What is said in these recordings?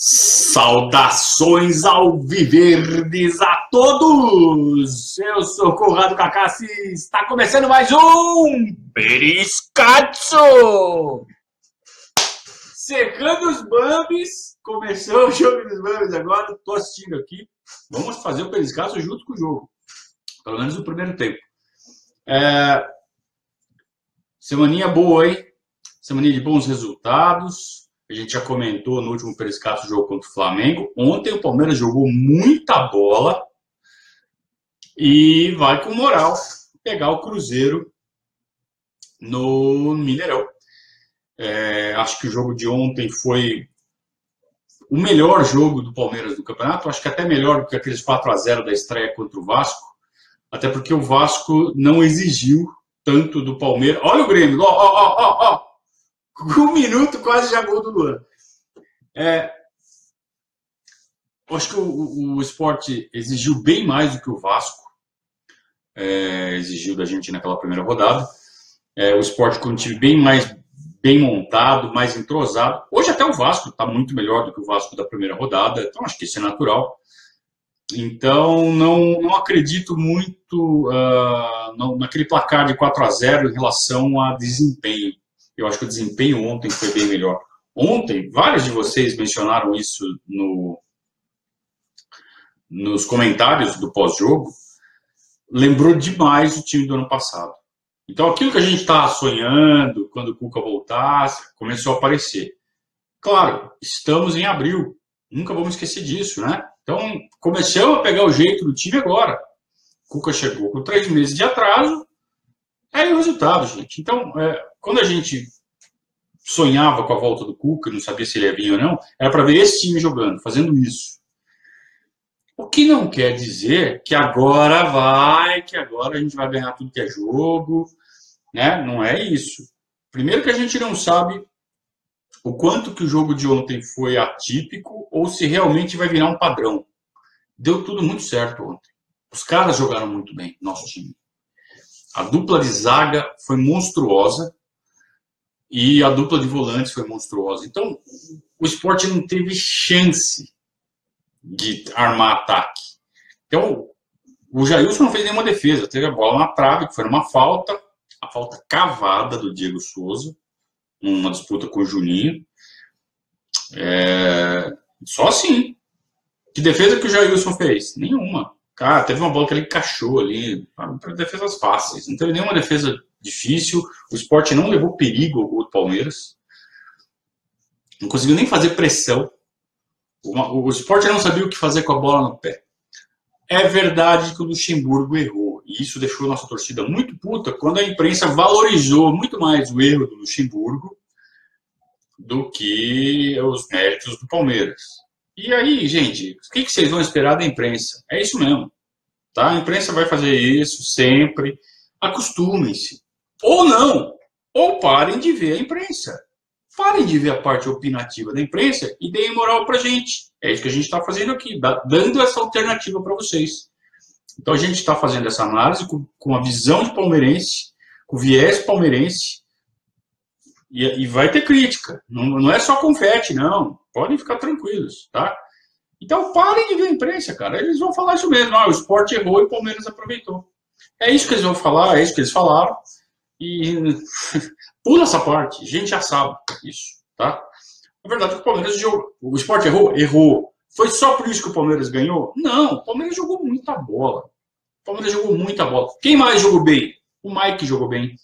Saudações alviverdes a todos! Eu sou Conrado Cacassi e está começando mais um Periscatso! Secando os Bambis, começou o jogo dos Bambis agora, estou assistindo aqui. Vamos fazer o Periscatso junto com o jogo, pelo menos no primeiro tempo. Semaninha boa, hein? Semaninha de bons resultados. A gente já comentou no último Periscatso o jogo contra o Flamengo. Ontem o Palmeiras jogou muita bola e vai com moral pegar o Cruzeiro no Mineirão. Acho que o jogo de ontem foi o melhor jogo do Palmeiras do campeonato. Acho que até melhor do que aqueles 4-0 da estreia contra o Vasco. Até porque o Vasco não exigiu tanto do Palmeiras. Olha o Grêmio, ó. Um minuto quase já gol do Luan. Acho que o Sport exigiu bem mais do que o Vasco exigiu da gente naquela primeira rodada. O Sport com um time bem montado, mais entrosado. Hoje até o Vasco está muito melhor do que o Vasco da primeira rodada, então acho que isso é natural. Então não acredito muito naquele placar de 4-0 em relação a desempenho. Eu acho que o desempenho ontem foi bem melhor. Ontem, vários de vocês mencionaram isso nos comentários do pós-jogo. Lembrou demais o time do ano passado. Então, aquilo que a gente estava sonhando, quando o Cuca voltasse, começou a aparecer. Claro, estamos em abril. Nunca vamos esquecer disso, né? Então, começamos a pegar o jeito do time agora. O Cuca chegou com 3 meses de atraso. É o resultado, gente. Então, quando a gente sonhava com a volta do Cuca, não sabia se ele ia vir ou não, era para ver esse time jogando, fazendo isso. O que não quer dizer que agora a gente vai ganhar tudo que é jogo, né? Não é isso. Primeiro que a gente não sabe o quanto que o jogo de ontem foi atípico ou se realmente vai virar um padrão. Deu tudo muito certo ontem. Os caras jogaram muito bem, nosso time. A dupla de zaga foi monstruosa e a dupla de volantes foi monstruosa. Então, o Sport não teve chance de armar ataque. Então, o Jailson não fez nenhuma defesa. Teve a bola na trave, que foi uma falta, a falta cavada do Diego Souza, numa disputa com o Juninho. Só assim. Que defesa que o Jailson fez? Nenhuma. Cara, teve uma bola que ele encaixou ali, para defesas fáceis. Não teve nenhuma defesa difícil. O Sport não levou perigo ao gol do Palmeiras. Não conseguiu nem fazer pressão. O Sport não sabia o que fazer com a bola no pé. É verdade que o Luxemburgo errou. E isso deixou a nossa torcida muito puta quando a imprensa valorizou muito mais o erro do Luxemburgo do que os méritos do Palmeiras. E aí, gente, o que vocês vão esperar da imprensa? É isso mesmo. Tá? A imprensa vai fazer isso sempre. Acostumem-se. Ou não. Ou parem de ver a imprensa. Parem de ver a parte opinativa da imprensa e deem moral pra gente. É isso que a gente está fazendo aqui, dando essa alternativa para vocês. Então a gente está fazendo essa análise com a visão de palmeirense, com viés palmeirense, e vai ter crítica. Não é só confete, não. Podem ficar tranquilos, tá? Então parem de ver a imprensa, cara. Eles vão falar isso mesmo. O Sport errou e o Palmeiras aproveitou. É isso que eles vão falar, é isso que eles falaram. E pula essa parte. A gente já sabe isso, tá? Na verdade, o Palmeiras jogou. O Sport errou? Errou. Foi só por isso que o Palmeiras ganhou? Não, o Palmeiras jogou muita bola. O Palmeiras jogou muita bola. Quem mais jogou bem? O Mike jogou bem.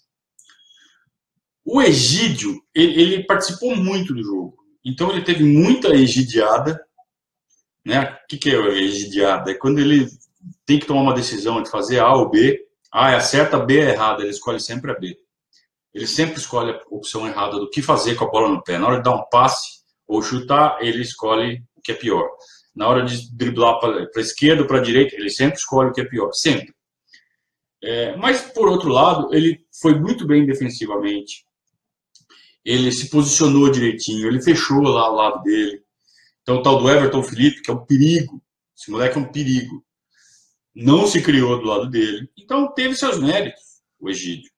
O Egídio, ele participou muito do jogo. Então ele teve muita egidiada. Né? O que é egidiada? É quando ele tem que tomar uma decisão de fazer A ou B. A é certa, B é errada. Ele escolhe sempre a B. Ele sempre escolhe a opção errada do que fazer com a bola no pé. Na hora de dar um passe ou chutar, ele escolhe o que é pior. Na hora de driblar para a esquerda ou para a direita, ele sempre escolhe o que é pior. Sempre. Mas, por outro lado, ele foi muito bem defensivamente. Ele se posicionou direitinho. Ele fechou lá ao lado dele. Então, o tal do Everton Felipe, que é um perigo. Esse moleque é um perigo. Não se criou do lado dele. Então, teve seus méritos, o Egídio.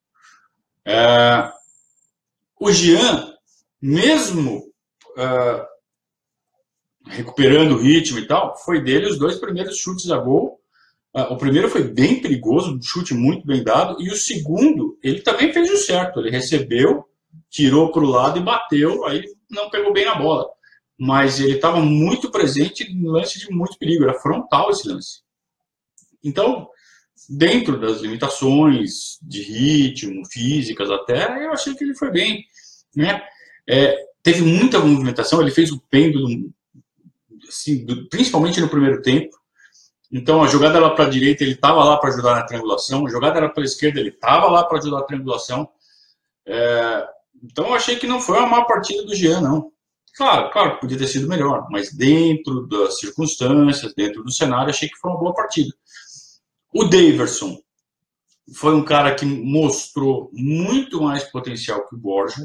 O Jean, mesmo recuperando o ritmo e tal, foi dele os 2 primeiros chutes a gol. O primeiro foi bem perigoso, um chute muito bem dado, e o segundo, ele também fez o certo. Ele recebeu, tirou para o lado e bateu, aí não pegou bem na bola. Mas ele estava muito presente em lance de muito perigo, era frontal esse lance. Então, dentro das limitações de ritmo, físicas até, eu achei que ele foi bem. Né? Teve muita movimentação, ele fez o pêndulo, assim, principalmente no primeiro tempo. Então, a jogada lá para a direita, ele estava lá para ajudar na triangulação. A jogada era para a esquerda, ele estava lá para ajudar na triangulação. Então, eu achei que não foi uma má partida do Jean, não. Claro, podia ter sido melhor, mas dentro das circunstâncias, dentro do cenário, achei que foi uma boa partida. O Daverson foi um cara que mostrou muito mais potencial que o Borja.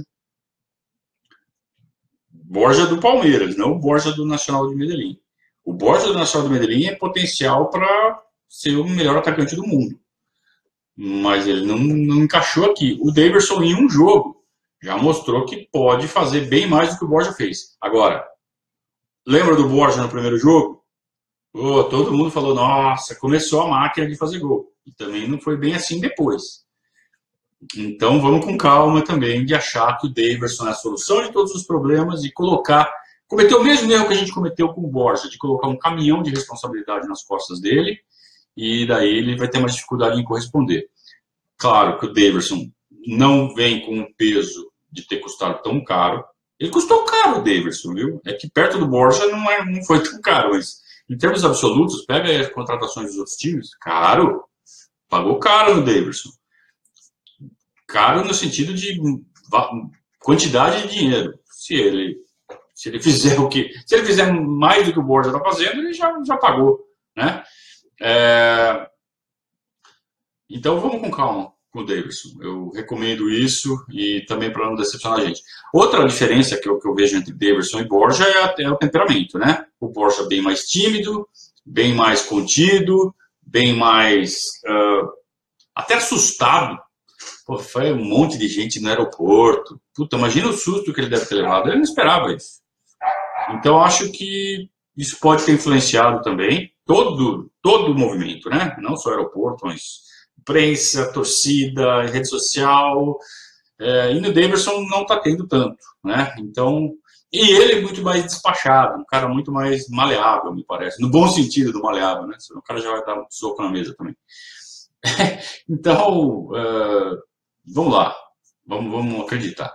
Borja do Palmeiras, não o Borja do Nacional de Medellín. O Borja do Nacional de Medellín é potencial para ser o melhor atacante do mundo. Mas ele não encaixou aqui. O Daverson, em um jogo, já mostrou que pode fazer bem mais do que o Borja fez. Agora, lembra do Borja no primeiro jogo? Todo mundo falou, nossa, começou a máquina de fazer gol. E também não foi bem assim depois. Então, vamos com calma também de achar que o Daverson é a solução de todos os problemas e cometer o mesmo erro que a gente cometeu com o Borja, de colocar um caminhão de responsabilidade nas costas dele, e daí ele vai ter mais dificuldade em corresponder. Claro que o Daverson não vem com um peso de ter custado tão caro. Ele custou caro, o Daverson, viu? É que perto do Borja não foi tão caro, mas em termos absolutos, pega aí as contratações dos outros times, caro. Pagou caro no Daverson. Caro no sentido de quantidade de dinheiro. Se ele fizer se ele fizer mais do que o Borja está fazendo, ele já pagou, né? Então vamos com calma com o Daverson. Eu recomendo isso e também para não decepcionar a gente. Outra diferença que eu vejo entre Daverson e Borja é o temperamento, né? O Borja bem mais tímido, bem mais contido, bem mais até assustado. Pô, foi um monte de gente no aeroporto. Puta, imagina o susto que ele deve ter levado. Ele não esperava isso. Então, acho que isso pode ter influenciado também todo o movimento, né? Não só o aeroporto, mas prensa, torcida, rede social. E no Daverson não está tendo tanto, né? Então, e ele é muito mais despachado, um cara muito mais maleável, me parece. No bom sentido do maleável, né? Senão o cara já vai dar um soco na mesa também. Então, vamos lá, vamos acreditar.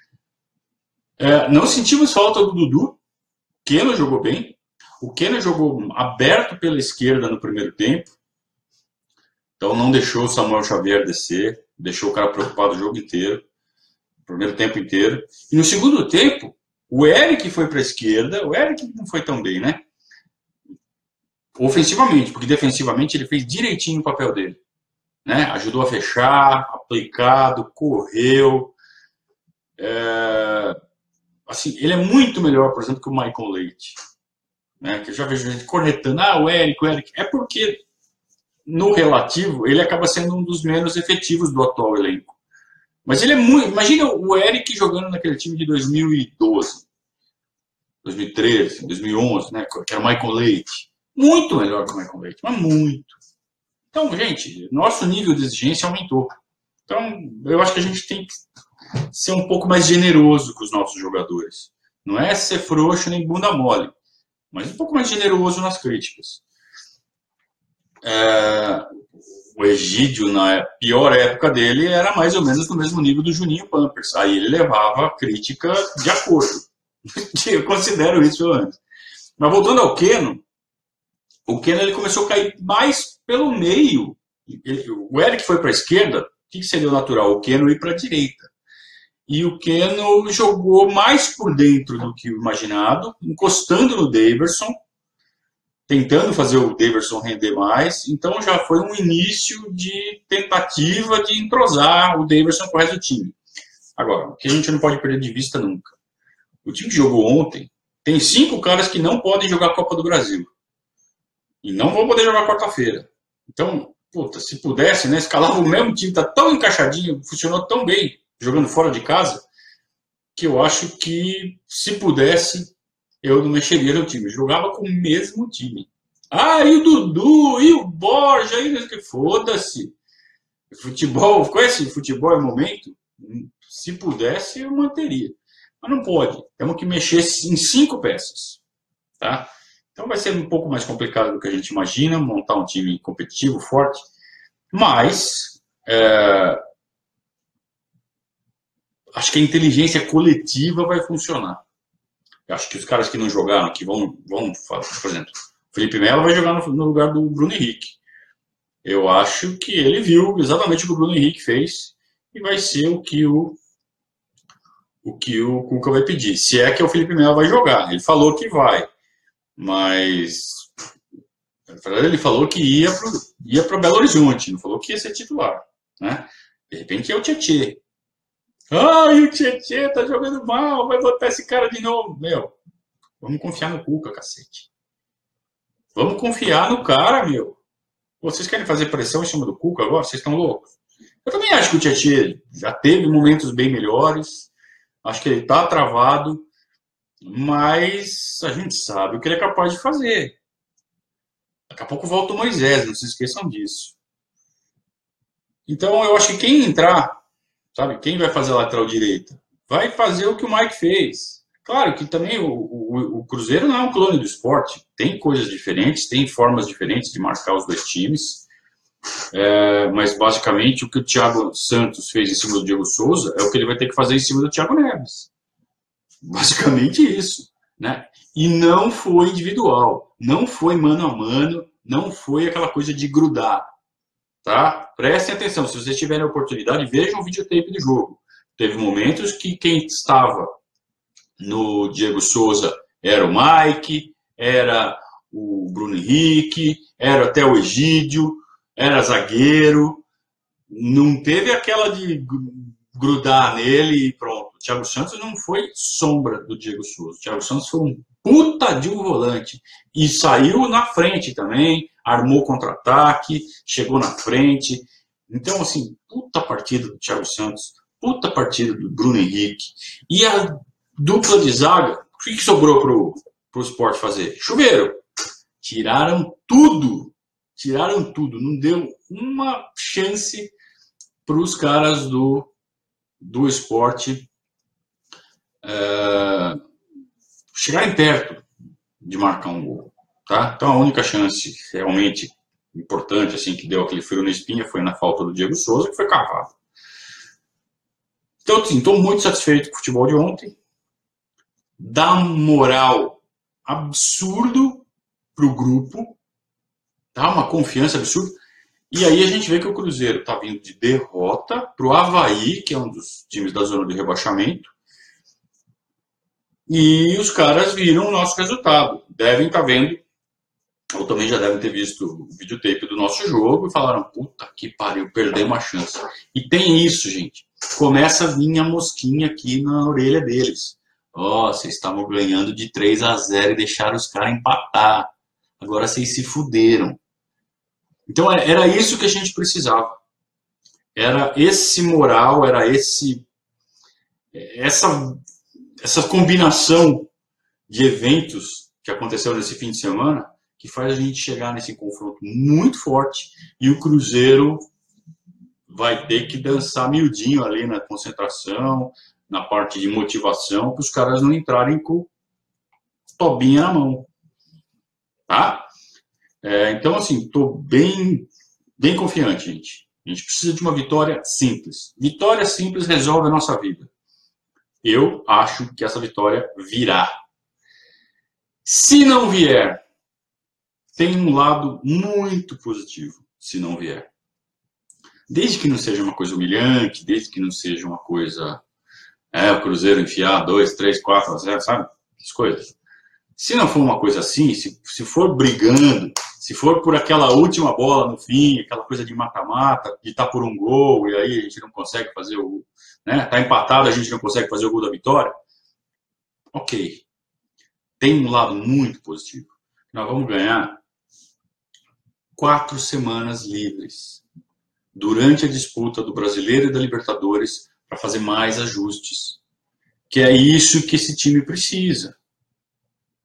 Não sentimos falta do Dudu. Keno jogou bem. O Keno jogou aberto pela esquerda no primeiro tempo. Então não deixou o Samuel Xavier descer. Deixou o cara preocupado o jogo inteiro. O primeiro tempo inteiro. E no segundo tempo, o Eric foi para a esquerda. O Eric não foi tão bem, né? Ofensivamente, porque defensivamente ele fez direitinho o papel dele. Né? Ajudou a fechar, aplicado, correu. Assim, ele é muito melhor, por exemplo, que o Michael Leite. Né? Que eu já vejo gente cornetando, o Eric. É porque, no relativo, ele acaba sendo um dos menos efetivos do atual elenco. Mas ele é muito... Imagina o Eric jogando naquele time de 2012, 2013, 2011, né? Que era o Michael Leite. Muito melhor que o Michael Leite, mas muito. Então, gente, nosso nível de exigência aumentou. Então, eu acho que a gente tem que ser um pouco mais generoso com os nossos jogadores. Não é ser frouxo nem bunda mole, mas um pouco mais generoso nas críticas. O Egídio, na pior época dele, era mais ou menos no mesmo nível do Juninho Pampers. Aí ele levava a crítica de acordo. Eu considero isso pelo menos. Mas voltando ao Keno, o Keno ele começou a cair mais pelo meio. O Eric foi para a esquerda, o que seria o natural? O Keno ir para a direita. E o Keno jogou mais por dentro do que o imaginado, encostando no Daverson, tentando fazer o Daverson render mais. Então já foi um início de tentativa de entrosar o Daverson com o resto do time. Agora, o que a gente não pode perder de vista nunca. O time que jogou ontem tem 5 caras que não podem jogar a Copa do Brasil. E não vão poder jogar quarta-feira. Então, puta, se pudesse, né, escalava o mesmo time, tá tão encaixadinho, funcionou tão bem, jogando fora de casa, que eu acho que, se pudesse, eu não mexeria no time. Jogava com o mesmo time. Ah, e o Dudu, e o Borja, e foda-se. Futebol, conhece futebol é momento? Se pudesse, eu manteria. Mas não pode. Temos que mexer em 5 peças. Tá? Então vai ser um pouco mais complicado do que a gente imagina, montar um time competitivo, forte. Mas acho que a inteligência coletiva vai funcionar. Eu acho que os caras que não jogaram, que vão por exemplo, o Felipe Melo vai jogar no lugar do Bruno Henrique. Eu acho que ele viu exatamente o que o Bruno Henrique fez e vai ser o que o Cuca vai pedir. Se é que o Felipe Melo vai jogar. Ele falou que vai, mas ele falou que ia para Belo Horizonte, não falou que ia ser titular. Né? De repente é o Tietê. Ai, o Tietê tá jogando mal, vai botar esse cara de novo. Meu, vamos confiar no Cuca, cacete. Vamos confiar no cara, meu. Vocês querem fazer pressão em cima do Cuca agora? Vocês estão loucos? Eu também acho que o Tietê já teve momentos bem melhores. Acho que ele está travado. Mas a gente sabe o que ele é capaz de fazer. Daqui a pouco volta o Moisés, não se esqueçam disso. Então eu acho que quem entrar, sabe, quem vai fazer a lateral direita, vai fazer o que o Mike fez. Claro que também o Cruzeiro não é um clone do Sport. Tem coisas diferentes, tem formas diferentes de marcar os dois times. Mas basicamente o que o Thiago Santos fez em cima do Diego Souza é o que ele vai ter que fazer em cima do Thiago Neves. Basicamente isso. Né? E não foi individual, não foi mano a mano, não foi aquela coisa de grudar. Tá? Prestem atenção, se vocês tiverem a oportunidade, vejam o videotape do jogo. Teve momentos que quem estava no Diego Souza era o Mike, era o Bruno Henrique, era até o Egídio, era zagueiro. Não teve aquela de grudar nele e pronto. O Thiago Santos não foi sombra do Diego Souza. O Thiago Santos foi um puta de um volante. E saiu na frente também, armou contra-ataque, chegou na frente. Então, assim, puta partida do Thiago Santos, puta partida do Bruno Henrique. E a dupla de zaga, o que sobrou pro Sport fazer? Chuveiro. Tiraram tudo. Tiraram tudo. Não deu uma chance para os caras do Sport chegarem perto de marcar um gol. Tá? Então a única chance realmente importante assim, que deu aquele frio na espinha foi na falta do Diego Souza, que foi cavado. Então, assim, estou muito satisfeito com o futebol de ontem. Dá moral absurdo para o grupo, dá uma confiança absurda. E aí a gente vê que o Cruzeiro está vindo de derrota para o Avaí, que é um dos times da zona de rebaixamento. E os caras viram o nosso resultado. Devem estar vendo, ou também já devem ter visto o videotape do nosso jogo e falaram, puta que pariu, perdeu uma chance. E tem isso, gente. Começa a vir a mosquinha aqui na orelha deles. Vocês estavam ganhando de 3-0 e deixaram os caras empatar. Agora vocês se fuderam. Então era isso que a gente precisava. Era esse moral, era essa combinação de eventos que aconteceu nesse fim de semana que faz a gente chegar nesse confronto muito forte e o Cruzeiro vai ter que dançar miudinho ali na concentração, na parte de motivação, para os caras não entrarem com tobinha na mão. Tá? Então, assim, estou bem confiante, gente. A gente precisa de uma vitória simples. Vitória simples resolve a nossa vida. Eu acho que essa vitória virá. Se não vier, tem um lado muito positivo, se não vier. Desde que não seja uma coisa humilhante, desde que não seja uma coisa... o Cruzeiro enfiar 2, 3, 4-0, sabe? Essas coisas. Se não for uma coisa assim, se for brigando, se for por aquela última bola no fim, aquela coisa de mata-mata, de estar por um gol, e aí a gente não consegue fazer o gol, né? Tá empatado, a gente não consegue fazer o gol da vitória. Ok. Tem um lado muito positivo. Nós vamos ganhar 4 semanas livres durante a disputa do Brasileiro e da Libertadores para fazer mais ajustes. Que é isso que esse time precisa.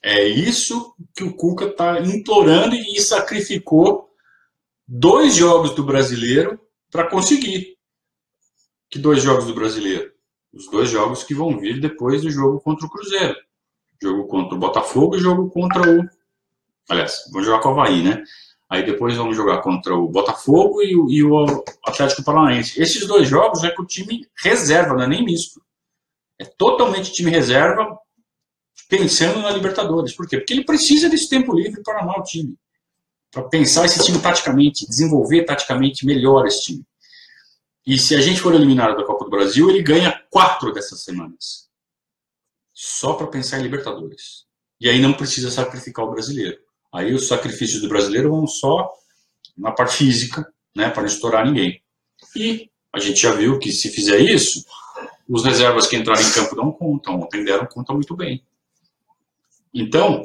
É isso que o Cuca está implorando e sacrificou 2 jogos do Brasileiro para conseguir. Que 2 jogos do Brasileiro? Os 2 jogos que vão vir depois do jogo contra o Cruzeiro. Jogo contra o Botafogo e jogo contra o... Aliás, vamos jogar com o Avaí, né? Aí depois vamos jogar contra o Botafogo e o Atlético Paranaense. Esses 2 jogos é com o time reserva, não é nem misto. É totalmente time reserva, pensando na Libertadores. Por quê? Porque ele precisa desse tempo livre para armar o time. Para pensar esse time taticamente, desenvolver taticamente melhor esse time. E se a gente for eliminado da Copa do Brasil, ele ganha 4 dessas semanas. Só para pensar em Libertadores. E aí não precisa sacrificar o brasileiro. Aí os sacrifícios do brasileiro vão só na parte física, né, para não estourar ninguém. E a gente já viu que se fizer isso, os reservas que entrarem em campo dão conta. Ontem deram conta muito bem. Então,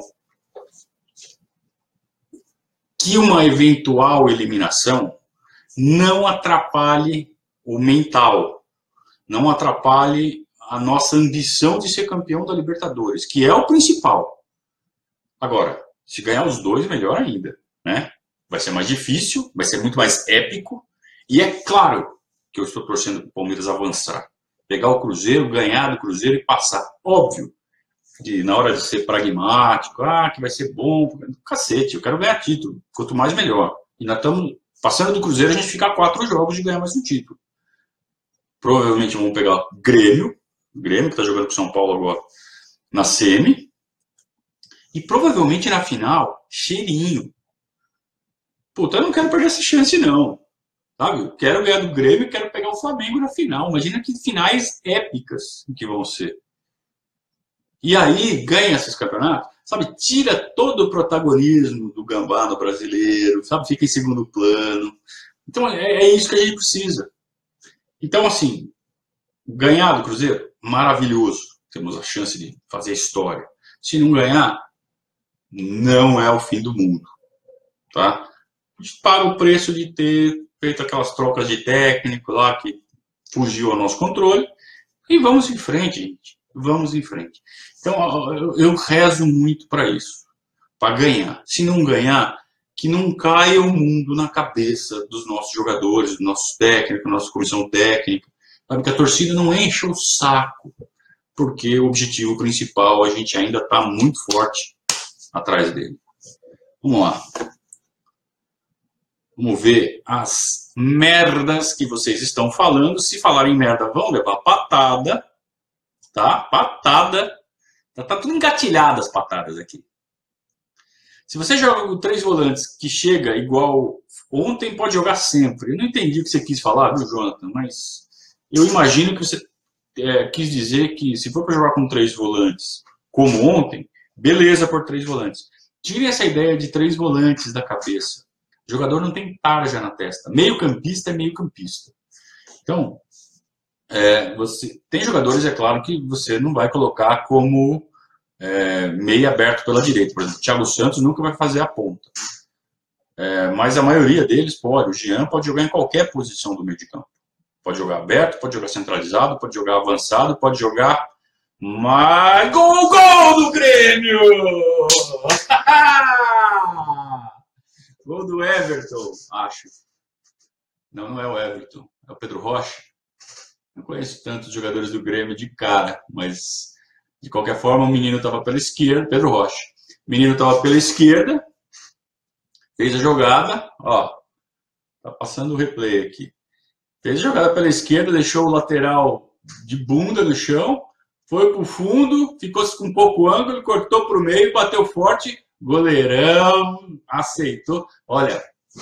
que uma eventual eliminação não atrapalhe o mental, não atrapalhe a nossa ambição de ser campeão da Libertadores, que é o principal. Agora, se ganhar os 2, melhor ainda, né? Vai ser mais difícil, vai ser muito mais épico, e é claro que eu estou torcendo para o Palmeiras avançar. Pegar o Cruzeiro, ganhar do Cruzeiro e passar. Óbvio, na hora de ser pragmático, que vai ser bom, cacete, eu quero ganhar título, quanto mais melhor. E nós estamos passando do Cruzeiro, a gente fica a 4 jogos de ganhar mais um título. Provavelmente vamos pegar o Grêmio que está jogando com o São Paulo agora, na semi, e provavelmente na final, cheirinho. Puta, eu não quero perder essa chance não, sabe? Eu quero ganhar do Grêmio e quero pegar o Flamengo na final. Imagina que finais épicas que vão ser. E aí, ganha esses campeonatos, sabe? Tira todo o protagonismo do gambá no brasileiro, sabe? Fica em segundo plano. Então, é isso que a gente precisa. Então, assim, ganhar do Cruzeiro, maravilhoso. Temos a chance de fazer história. Se não ganhar, não é o fim do mundo, tá? A gente paga o preço de ter feito aquelas trocas de técnico lá que fugiu ao nosso controle e vamos em frente, gente. Vamos em frente. Então, eu rezo muito para isso, para ganhar. Se não ganhar, que não caia o mundo na cabeça dos nossos jogadores, dos nossos técnicos, da nossa comissão técnica, sabe? Que a torcida não encha o saco, porque o objetivo principal a gente ainda está muito forte atrás dele. Vamos lá. Vamos ver as merdas que vocês estão falando. Se falarem merda, vão levar patada. Tá? Patada. Tá tudo engatilhado as patadas aqui. Se você joga com 3 volantes que chega igual ontem, pode jogar sempre. Eu não entendi o que você quis falar, viu, Jonathan? Mas eu imagino que você quis dizer que se for para jogar com 3 volantes como ontem, beleza por 3 volantes. Tire essa ideia de 3 volantes da cabeça. O jogador não tem tarja na testa. Meio campista é meio campista. Então, você tem jogadores, é claro, que você não vai colocar como meio aberto pela direita. Por exemplo, o Thiago Santos nunca vai fazer a ponta. Mas a maioria deles pode. O Jean pode jogar em qualquer posição do meio de campo. Pode jogar aberto, pode jogar centralizado, pode jogar avançado, pode jogar... Mas gol do Grêmio! Gol do Everton, acho. Não é o Everton, é o Pedro Rocha. Não conheço tantos jogadores do Grêmio de cara, mas de qualquer forma o menino estava pela esquerda, Pedro Rocha. O menino estava pela esquerda, fez a jogada, ó, tá passando o replay aqui. Fez a jogada pela esquerda, deixou o lateral de bunda no chão, foi pro fundo, ficou com um pouco ângulo, cortou pro meio, bateu forte, goleirão, aceitou. Olha,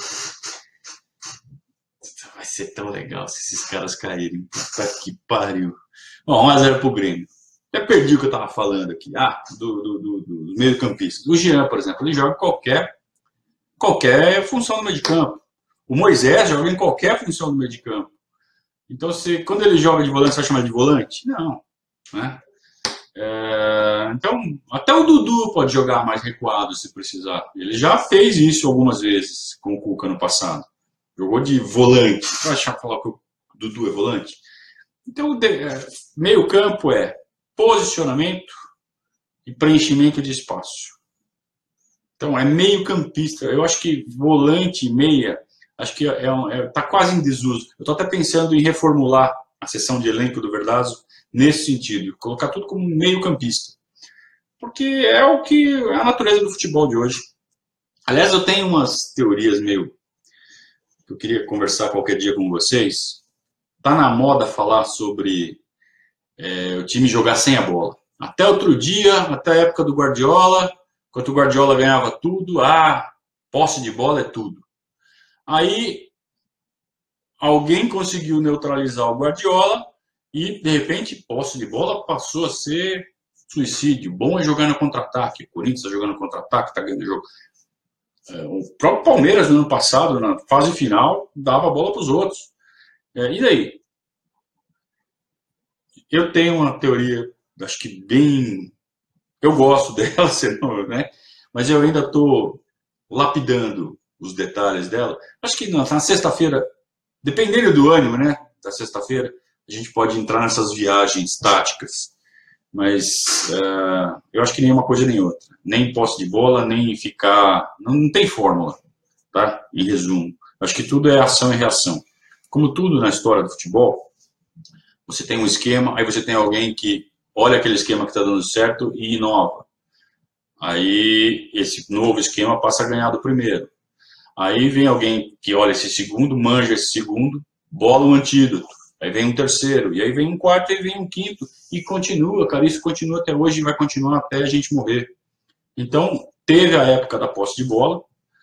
vai ser tão legal se esses caras caírem. Puta que pariu. Bom, 1-0 pro Grêmio. Até perdi o que eu tava falando aqui. Do meio campista. O Jean, por exemplo, ele joga qualquer função no meio de campo. O Moisés joga em qualquer função no meio de campo. Então, quando ele joga de volante, você vai chamar de volante? Não. Né? Então, até o Dudu pode jogar mais recuado se precisar. Ele já fez isso algumas vezes com o Cuca no passado. Jogou de volante. Vai achar falar que o Dudu é volante? Então, meio campo é posicionamento e preenchimento de espaço. Então, é meio campista. Eu acho que volante, meia, acho que tá quase em desuso. Eu estou até pensando em reformular a seção de elenco do Verdazo nesse sentido, colocar tudo como meio campista. Porque é o que é a natureza do futebol de hoje. Aliás, eu tenho umas teorias meio que eu queria conversar qualquer dia com vocês. Tá na moda falar sobre o time jogar sem a bola. Até outro dia, até a época do Guardiola, enquanto o Guardiola ganhava tudo, posse de bola é tudo. Aí alguém conseguiu neutralizar o Guardiola e, de repente, posse de bola passou a ser suicídio. Bom é jogar no contra-ataque. O Corinthians está jogando contra-ataque, está ganhando o jogo. O próprio Palmeiras, no ano passado, na fase final, dava a bola para os outros. E daí? Eu tenho uma teoria, acho que bem... Eu gosto dela, né? Mas eu ainda estou lapidando os detalhes dela. Acho que na sexta-feira, dependendo do ânimo, né, da sexta-feira, a gente pode entrar nessas viagens táticas. Mas eu acho que nem uma coisa nem outra. Nem posse de bola, nem ficar... Não tem fórmula, tá? Em resumo. Acho que tudo é ação e reação. Como tudo na história do futebol, você tem um esquema, aí você tem alguém que olha aquele esquema que está dando certo e inova. Aí esse novo esquema passa a ganhar do primeiro. Aí vem alguém que olha esse segundo, manja esse segundo, bola um antídoto. Aí vem um terceiro, e aí vem um quarto, e aí vem um quinto. E continua, cara, isso continua até hoje e vai continuar até a gente morrer. Então, teve a época da posse de bola.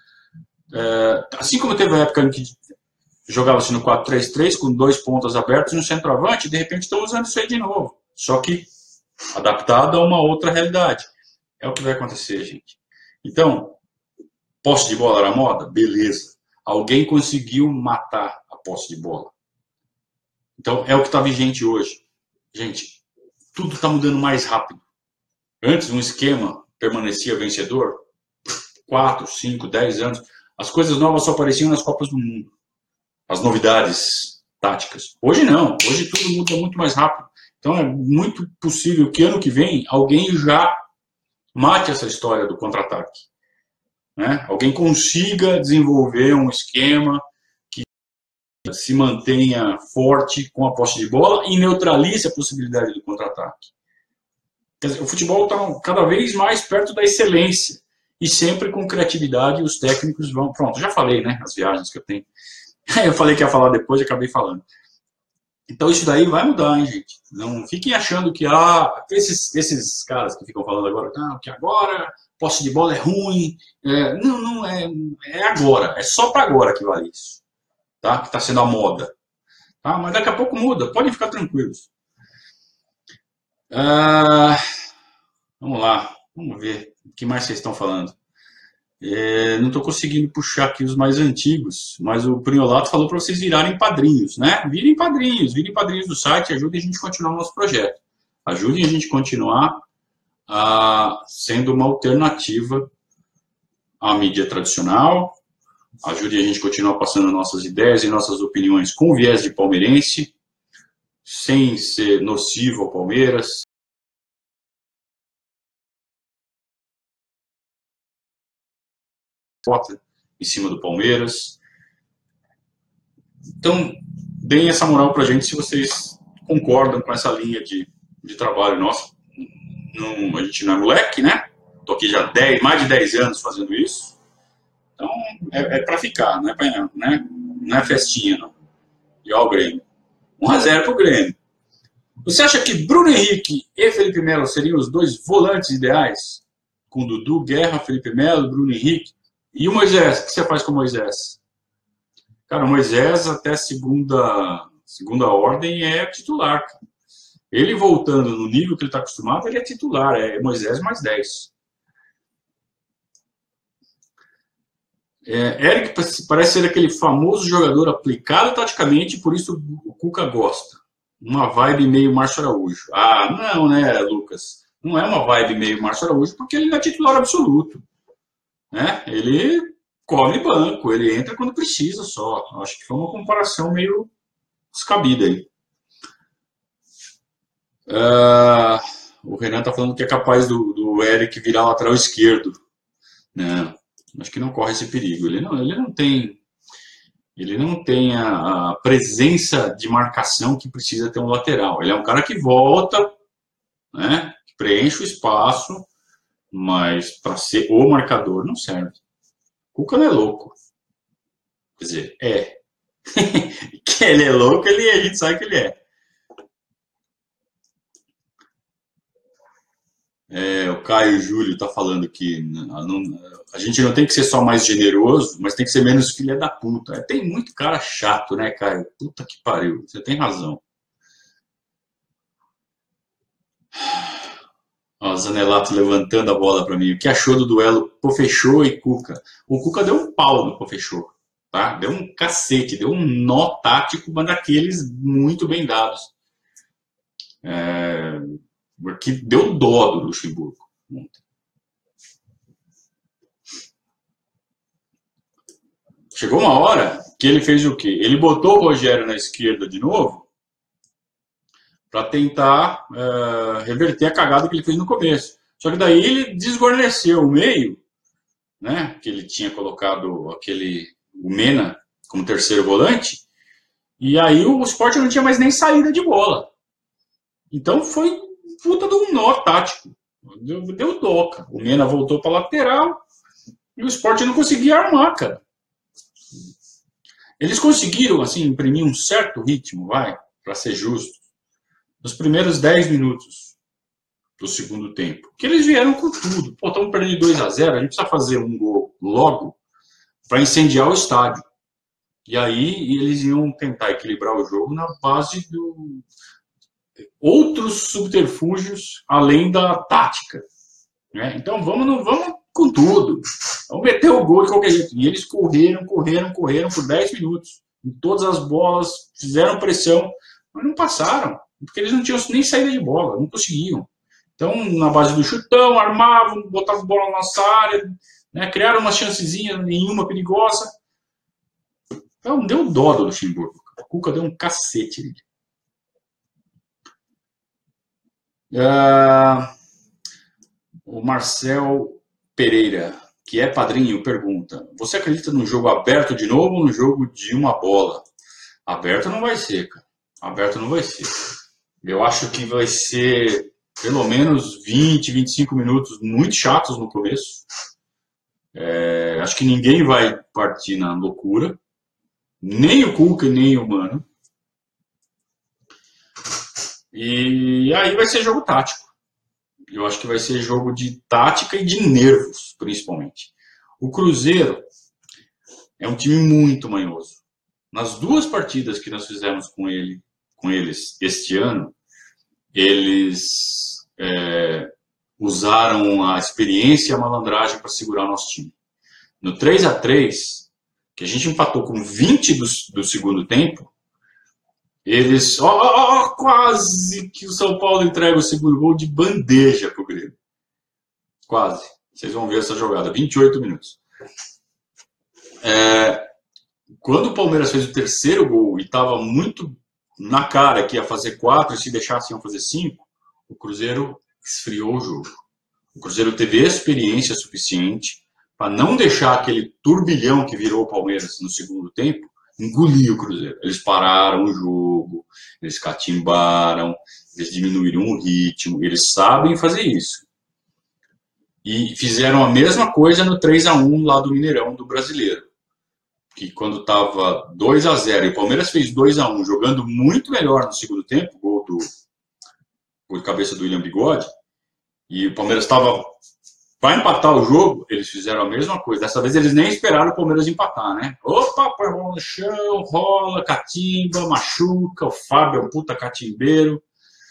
Assim como teve a época em que jogava-se no 4-3-3 com 2 pontas abertos e no centroavante, de repente estão usando isso aí de novo. Só que adaptado a uma outra realidade. É o que vai acontecer, gente. Então, posse de bola era moda? Beleza. Alguém conseguiu matar a posse de bola. Então, é o que está vigente hoje. Gente, tudo está mudando mais rápido. Antes, um esquema permanecia vencedor 4, 5, 10 anos. As coisas novas só apareciam nas Copas do Mundo. As novidades táticas. Hoje não. Hoje tudo muda muito mais rápido. Então, é muito possível que ano que vem alguém já mate essa história do contra-ataque. Né? Alguém consiga desenvolver um esquema que se mantenha forte com a posse de bola e neutralize a possibilidade do contra-ataque. O futebol está cada vez mais perto da excelência e sempre com criatividade os técnicos vão... Pronto, já falei, né? As viagens que eu tenho. Eu falei que ia falar depois e acabei falando. Então isso daí vai mudar, hein, gente? Não fiquem achando que esses caras que ficam falando agora, que agora posse de bola é ruim. Não é agora. É só para agora que vale isso. Tá? Que está sendo a moda. Tá? Mas daqui a pouco muda. Podem ficar tranquilos. Vamos lá. Vamos ver. O que mais vocês estão falando? Não estou conseguindo puxar aqui os mais antigos, mas o Priolato falou para vocês virarem padrinhos, né? Virem padrinhos do site, ajudem a gente a continuar o nosso projeto. Ajudem a gente a continuar sendo uma alternativa à mídia tradicional. Ajudem a gente a continuar passando nossas ideias e nossas opiniões com viés de palmeirense, sem ser nocivo ao Palmeiras. Em cima do Palmeiras. Então, deem essa moral pra gente se vocês concordam com essa linha de trabalho nosso. A gente não é moleque, né? Tô aqui já mais de 10 anos fazendo isso. Então, é para ficar, não é festinha, não. E ó o Grêmio. 1-0 pro Grêmio. Você acha que Bruno Henrique e Felipe Melo seriam os dois volantes ideais? Com Dudu, Guerra, Felipe Melo, Bruno Henrique? E o Moisés? O que você faz com o Moisés? Cara, o Moisés, até segunda ordem, é titular. Cara. Ele voltando no nível que ele está acostumado, ele é titular. É Moisés mais 10. Eric parece ser aquele famoso jogador aplicado taticamente, por isso o Cuca gosta. Uma vibe meio Márcio Araújo. Não, né, Lucas? Não é uma vibe meio Márcio Araújo, porque ele não é titular absoluto. Né? Ele come banco, ele entra quando precisa só. Acho que foi uma comparação meio descabida aí. O Renan tá falando que é capaz do Eric virar lateral esquerdo. Não, acho que não corre esse perigo. Ele não tem a presença de marcação que precisa ter um lateral. Ele é um cara que volta, né? Que preenche o espaço, mas para ser o marcador não serve. O Cuca não é louco. Quer dizer, é. Que ele é louco, a gente sabe que ele é. O Caio Júlio tá falando que a gente não tem que ser só mais generoso, mas tem que ser menos filha da puta. Tem muito cara chato, né, Caio? Puta que pariu, você tem razão. Ó, Zanelato levantando a bola para mim. O que achou do duelo Pofechô e Cuca? O Cuca deu um pau no Pofechô, tá? Deu um cacete, deu um nó tático, mas daqueles muito bem dados. Que deu dó do Luxemburgo. Chegou uma hora que ele fez o quê? Ele botou o Rogério na esquerda de novo para tentar reverter a cagada que ele fez no começo. Só que daí ele desguarneceu o meio, né? Que ele tinha colocado o Mena como terceiro volante, e aí o Sport não tinha mais nem saída de bola. Então foi puta de um nó tático. Deu dó, cara. O Mena voltou para lateral e o Sport não conseguia armar, cara. Eles conseguiram, assim, imprimir um certo ritmo, para ser justo, nos primeiros 10 minutos do segundo tempo. Que eles vieram com tudo. Pô, estamos perdendo 2-0, a gente precisa fazer um gol logo para incendiar o estádio. E aí eles iam tentar equilibrar o jogo na base do outros subterfúgios além da tática. Né? Então vamos com tudo. Vamos meter o gol de qualquer jeito. E eles correram por 10 minutos. Em todas as bolas, fizeram pressão, mas não passaram. Porque eles não tinham nem saída de bola, não conseguiam. Então, na base do chutão, armavam, botavam bola na nossa área, né? Criaram umas chancezinhas, nenhuma perigosa. Então, deu dó do Luxemburgo. O Cuca deu um cacete nele. O Marcel Pereira, que é padrinho, pergunta: você acredita num jogo aberto de novo ou no jogo de uma bola? Aberto não vai ser, cara. Aberto não vai ser. Eu acho que vai ser pelo menos 20, 25 minutos muito chatos no começo. Acho que ninguém vai partir na loucura. Nem o Cuca, nem o Mano. E aí vai ser jogo tático. Eu acho que vai ser jogo de tática e de nervos, principalmente. O Cruzeiro é um time muito manhoso. Nas duas partidas que nós fizemos com eles este ano, eles usaram a experiência e a malandragem para segurar o nosso time. No 3-3, que a gente empatou com 20 do segundo tempo, eles... quase que o São Paulo entrega o segundo gol de bandeja pro Grêmio. Quase. Vocês vão ver essa jogada. 28 minutos. Quando o Palmeiras fez o terceiro gol e estava muito na cara que ia fazer 4 e se deixasse iam fazer 5, o Cruzeiro esfriou o jogo. O Cruzeiro teve experiência suficiente para não deixar aquele turbilhão que virou o Palmeiras no segundo tempo engolir o Cruzeiro. Eles pararam o jogo, eles catimbaram, eles diminuíram o ritmo, eles sabem fazer isso. E fizeram a mesma coisa no 3-1 lá do Mineirão, do Brasileiro. Que quando estava 2-0 e o Palmeiras fez 2-1, jogando muito melhor no segundo tempo, gol de cabeça do William Bigode, e o Palmeiras estava para empatar o jogo, eles fizeram a mesma coisa. Dessa vez eles nem esperaram o Palmeiras empatar, né? Opa, põe a bola no chão, rola, catimba, machuca, o Fábio é um puta catimbeiro.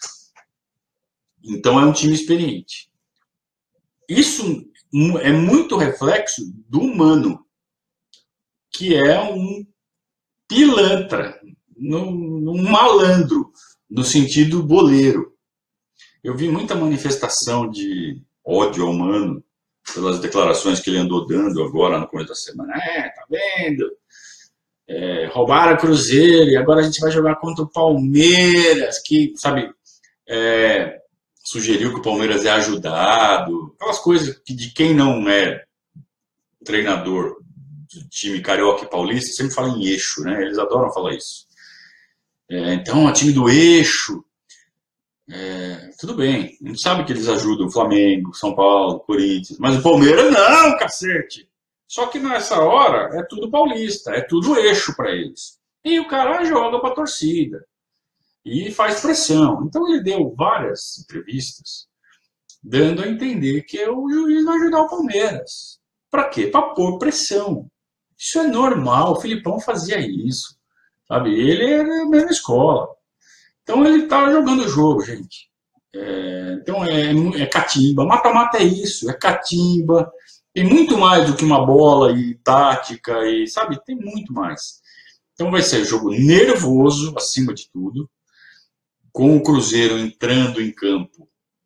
Então é um time experiente. Isso é muito reflexo do Mano, que é um pilantra, um malandro, no sentido boleiro. Eu vi muita manifestação de ódio ao Mano pelas declarações que ele andou dando agora no começo da semana. Tá vendo? Roubaram o Cruzeiro e agora a gente vai jogar contra o Palmeiras, que, sabe, sugeriu que o Palmeiras é ajudado, aquelas coisas que de quem não é treinador do time carioca e paulista sempre fala em eixo, né? Eles adoram falar isso. Então, o time do eixo, tudo bem, a gente sabe que eles ajudam o Flamengo, São Paulo, Corinthians, mas o Palmeiras não, cacete! Só que nessa hora é tudo paulista, é tudo eixo para eles. E o cara joga para a torcida e faz pressão. Então ele deu várias entrevistas dando a entender que o juiz vai ajudar o Palmeiras. Para quê? Para pôr pressão. Isso é normal, o Filipão fazia isso, sabe? Ele era da mesma escola. Então ele estava jogando o jogo, gente. Então é catimba. Mata-mata é isso, é catimba. Tem muito mais do que uma bola e tática, e sabe? Tem muito mais. Então vai ser jogo nervoso, acima de tudo, com o Cruzeiro entrando em campo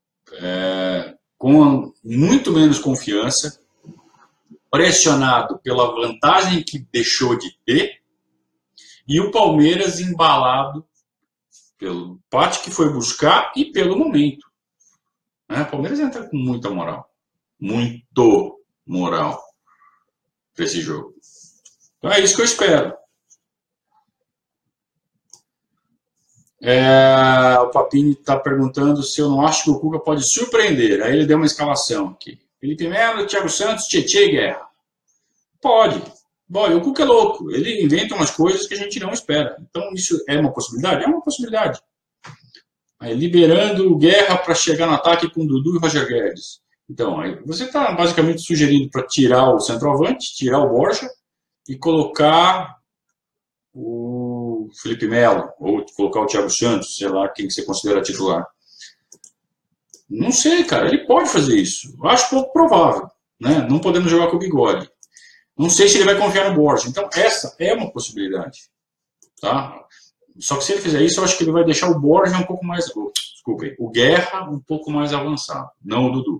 com muito menos confiança, pressionado pela vantagem que deixou de ter, e o Palmeiras embalado pelo empate que foi buscar e pelo momento. O Palmeiras entra com muita moral. Muito moral para esse jogo. Então é isso que eu espero. O Papini está perguntando se eu não acho que o Cuca pode surpreender. Aí ele deu uma escalação aqui. Felipe Melo, Thiago Santos, Tietê e Guerra. Pode. Bom, o Cuca é louco. Ele inventa umas coisas que a gente não espera. Então isso é uma possibilidade? É uma possibilidade. Aí, liberando o Guerra para chegar no ataque com Dudu e Roger Guedes. Então, aí você está basicamente sugerindo para tirar o centroavante, tirar o Borja e colocar o Felipe Melo, ou colocar o Thiago Santos, sei lá, quem você considera titular. Não sei, cara, ele pode fazer isso. Eu acho pouco provável, né? Não podemos jogar com o Bigode. Não sei se ele vai confiar no Borja. Então, essa é uma possibilidade, tá? Só que se ele fizer isso, eu acho que ele vai deixar o Borja um pouco mais... Desculpem, o Guerra um pouco mais avançado, não o Dudu.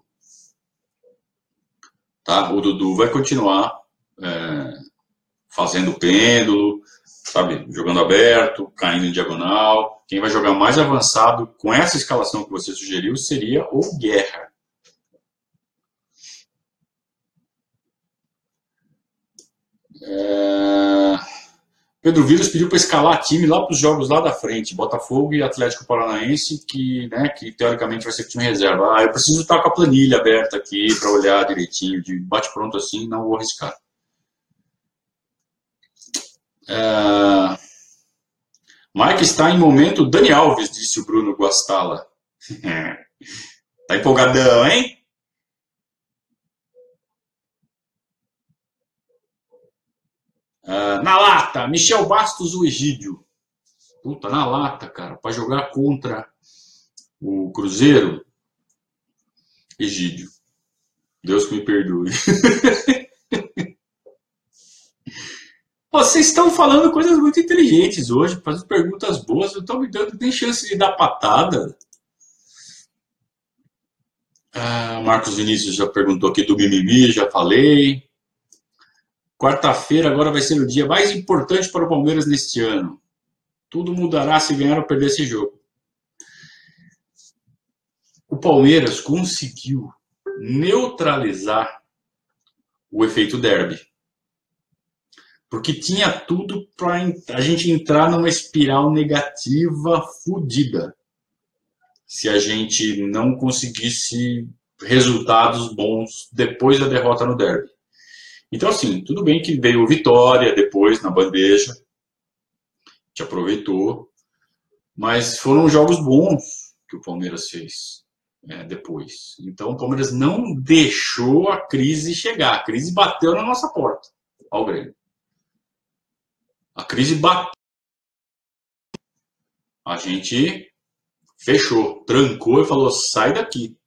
Tá? O Dudu vai continuar fazendo pêndulo, sabe, jogando aberto, caindo em diagonal. Quem vai jogar mais avançado com essa escalação que você sugeriu seria o Guerra. Pedro Vilas pediu para escalar time lá para os jogos lá da frente, Botafogo e Atlético Paranaense, que teoricamente vai ser time reserva. Eu preciso estar com a planilha aberta aqui para olhar direitinho, de bate-pronto assim, não vou arriscar. Mike está em momento Dani Alves, disse o Bruno Guastalla. Tá empolgadão, hein? Na lata, Michel Bastos ou Egídio? Puta, na lata, cara, para jogar contra o Cruzeiro, Egídio. Deus que me perdoe. Vocês estão falando coisas muito inteligentes hoje, fazendo perguntas boas, não estão me dando nem chance de dar patada. Marcos Vinícius já perguntou aqui do mimimi, já falei. Quarta-feira agora vai ser o dia mais importante para o Palmeiras neste ano. Tudo mudará se ganhar ou perder esse jogo. O Palmeiras conseguiu neutralizar o efeito derby. Porque tinha tudo para a gente entrar numa espiral negativa fodida. Se a gente não conseguisse resultados bons depois da derrota no derby. Então, assim, tudo bem que veio vitória depois na bandeja, a gente aproveitou, mas foram jogos bons que o Palmeiras fez depois. Então, o Palmeiras não deixou a crise chegar, a crise bateu na nossa porta, ao Grêmio. A crise bateu, a gente fechou, trancou e falou, sai daqui.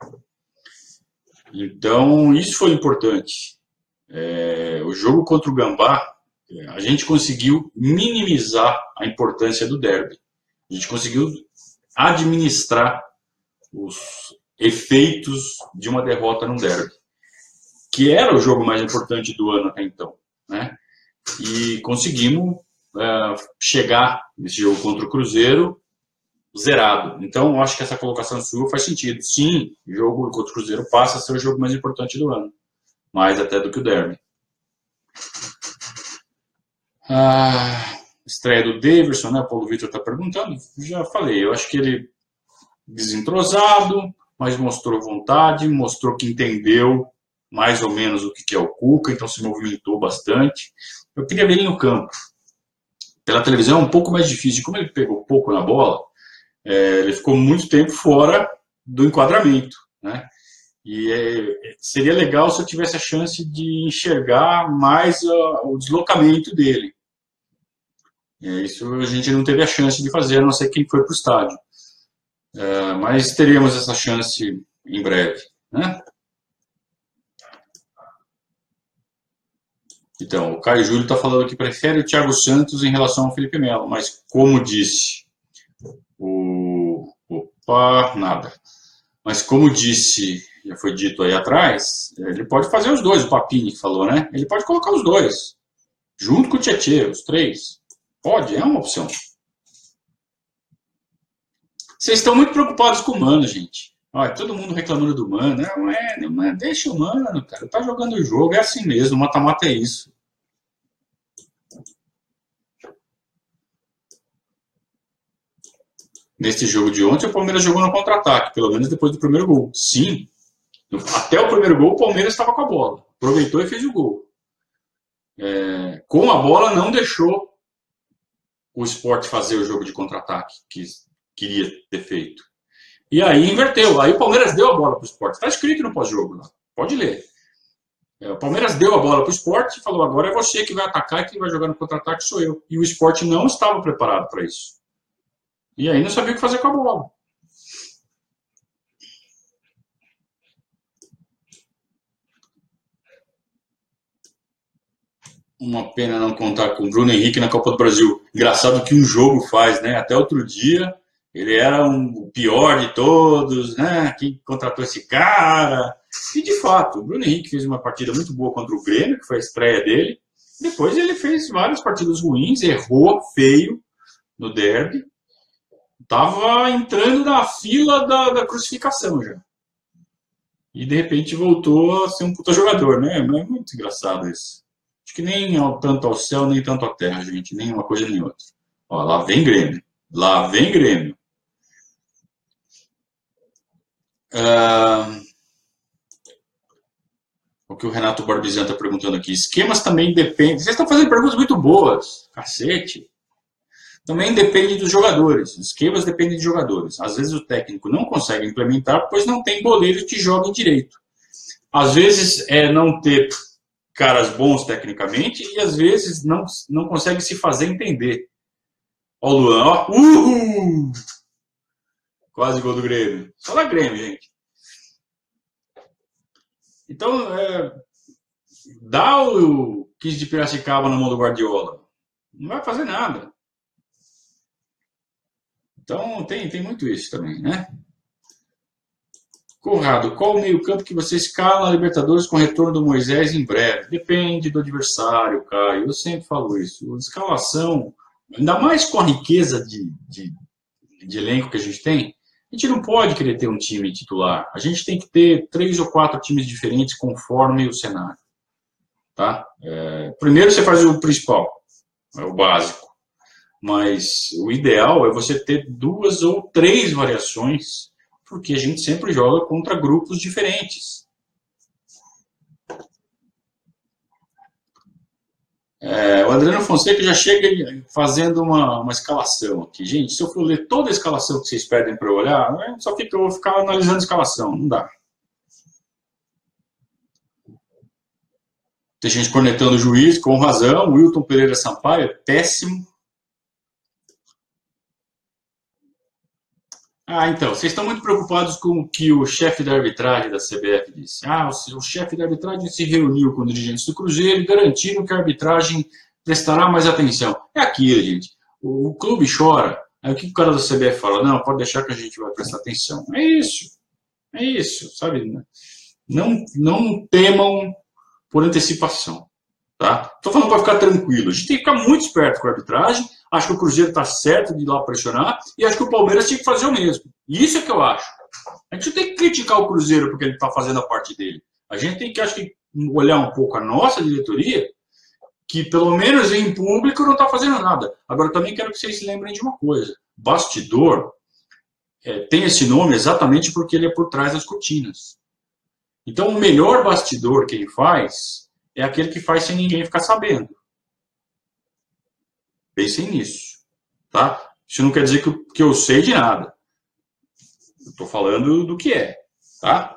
Então, isso foi importante. O jogo contra o Gambá, a gente conseguiu minimizar a importância do derby. A gente conseguiu administrar os efeitos de uma derrota no derby, que era o jogo mais importante do ano até então, né? E conseguimos chegar nesse jogo contra o Cruzeiro zerado. Então, eu acho que essa colocação sua faz sentido. Sim, o jogo contra o Cruzeiro passa a ser o jogo mais importante do ano. Mais até do que o derby. Estreia do Davidson, né? O Paulo Vitor está perguntando. Já falei, eu acho que ele desentrosado, mas mostrou vontade, mostrou que entendeu mais ou menos o que é o Cuca, então se movimentou bastante. Eu queria ver ele no campo. Pela televisão é um pouco mais difícil. Como ele pegou pouco na bola, ele ficou muito tempo fora do enquadramento, né? E seria legal se eu tivesse a chance de enxergar mais o deslocamento dele. Isso a gente não teve a chance de fazer, a não ser quem foi para o estádio. Mas teremos essa chance em breve, né? Então, o Caio Júlio está falando que prefere o Thiago Santos em relação ao Felipe Melo, mas como disse nada. Mas como disse, já foi dito aí atrás, ele pode fazer os dois, o Papini falou, né? Ele pode colocar os dois, junto com o Tietê, os três. Pode, é uma opção. Vocês estão muito preocupados com o Mano, gente. Olha, todo mundo reclamando do Mano. Não, deixa o Mano, cara. Tá jogando o jogo, é assim mesmo. Mata-mata é isso. Nesse jogo de ontem, o Palmeiras jogou no contra-ataque, pelo menos depois do primeiro gol. Sim, até o primeiro gol, o Palmeiras estava com a bola. Aproveitou e fez o gol. Com a bola, não deixou o Sport fazer o jogo de contra-ataque que queria ter feito. E aí inverteu. Aí o Palmeiras deu a bola para o Sport. Está escrito no pós-jogo lá. Pode ler. O Palmeiras deu a bola para o Sport e falou: agora é você que vai atacar e quem vai jogar no contra-ataque sou eu. E o Sport não estava preparado para isso. E aí não sabia o que fazer com a bola. Uma pena não contar com o Bruno Henrique na Copa do Brasil. Engraçado que um jogo faz, né? Até outro dia, ele era o pior de todos, né? Quem contratou esse cara? E, de fato, o Bruno Henrique fez uma partida muito boa contra o Grêmio, que foi a estreia dele. Depois ele fez várias partidas ruins, errou feio no derby. Estava entrando na fila da crucificação já. E, de repente, voltou a ser um puta jogador, né? Mas é muito engraçado isso. Acho que nem tanto ao céu, nem tanto à terra, gente. Nem uma coisa, nem outra. Ó, lá vem Grêmio. Lá vem Grêmio. O que o Renato Barbizan está perguntando aqui. Esquemas também dependem. Vocês estão fazendo perguntas muito boas. Cacete. Também depende dos jogadores. Esquemas dependem de jogadores. Às vezes o técnico não consegue implementar, pois não tem goleiros que joguem direito. Às vezes é não ter caras bons tecnicamente e às vezes não consegue se fazer entender. Ó o Luan, ó. Quase gol do Grêmio. Só da Grêmio, gente. Então, dá o 15 de Piracicaba na mão do Guardiola. Não vai fazer nada. Então, tem muito isso também, né? Conrado, qual o meio-campo que você escala na Libertadores com o retorno do Moisés em breve? Depende do adversário, Caio. Eu sempre falo isso. A escalação, ainda mais com a riqueza de elenco que a gente tem, a gente não pode querer ter um time titular. A gente tem que ter 3 ou 4 times diferentes conforme o cenário. Tá? Primeiro você faz o principal, o básico. Mas o ideal é você ter 2 ou 3 variações, porque a gente sempre joga contra grupos diferentes. O Adriano Fonseca já chega fazendo uma escalação aqui. Gente, se eu for ler toda a escalação que vocês pedem para eu olhar, eu vou ficar analisando a escalação. Não dá. Tem gente cornetando o juiz, com razão. O Wilton Pereira Sampaio é péssimo. Então, vocês estão muito preocupados com o que o chefe da arbitragem da CBF disse. O chefe da arbitragem se reuniu com dirigentes do Cruzeiro e garantiram que a arbitragem prestará mais atenção. É aquilo, gente. O clube chora. Aí o que o cara da CBF fala? Não, pode deixar que a gente vai prestar atenção. É isso, sabe? Não temam por antecipação. Tá? Tô falando para ficar tranquilo. A gente tem que ficar muito esperto com a arbitragem. Acho que o Cruzeiro está certo de ir lá pressionar. E acho que o Palmeiras tinha que fazer o mesmo. E isso é que eu acho. A gente tem que criticar o Cruzeiro porque ele está fazendo a parte dele. A gente tem que, acho que, olhar um pouco a nossa diretoria, que pelo menos em público não está fazendo nada. Agora, também quero que vocês se lembrem de uma coisa. Bastidor tem esse nome exatamente porque ele é por trás das cortinas. Então, o melhor bastidor que ele faz é aquele que faz sem ninguém ficar sabendo. Pensem nisso. Tá? Isso não quer dizer que eu sei de nada. Eu estou falando do que é. Tá?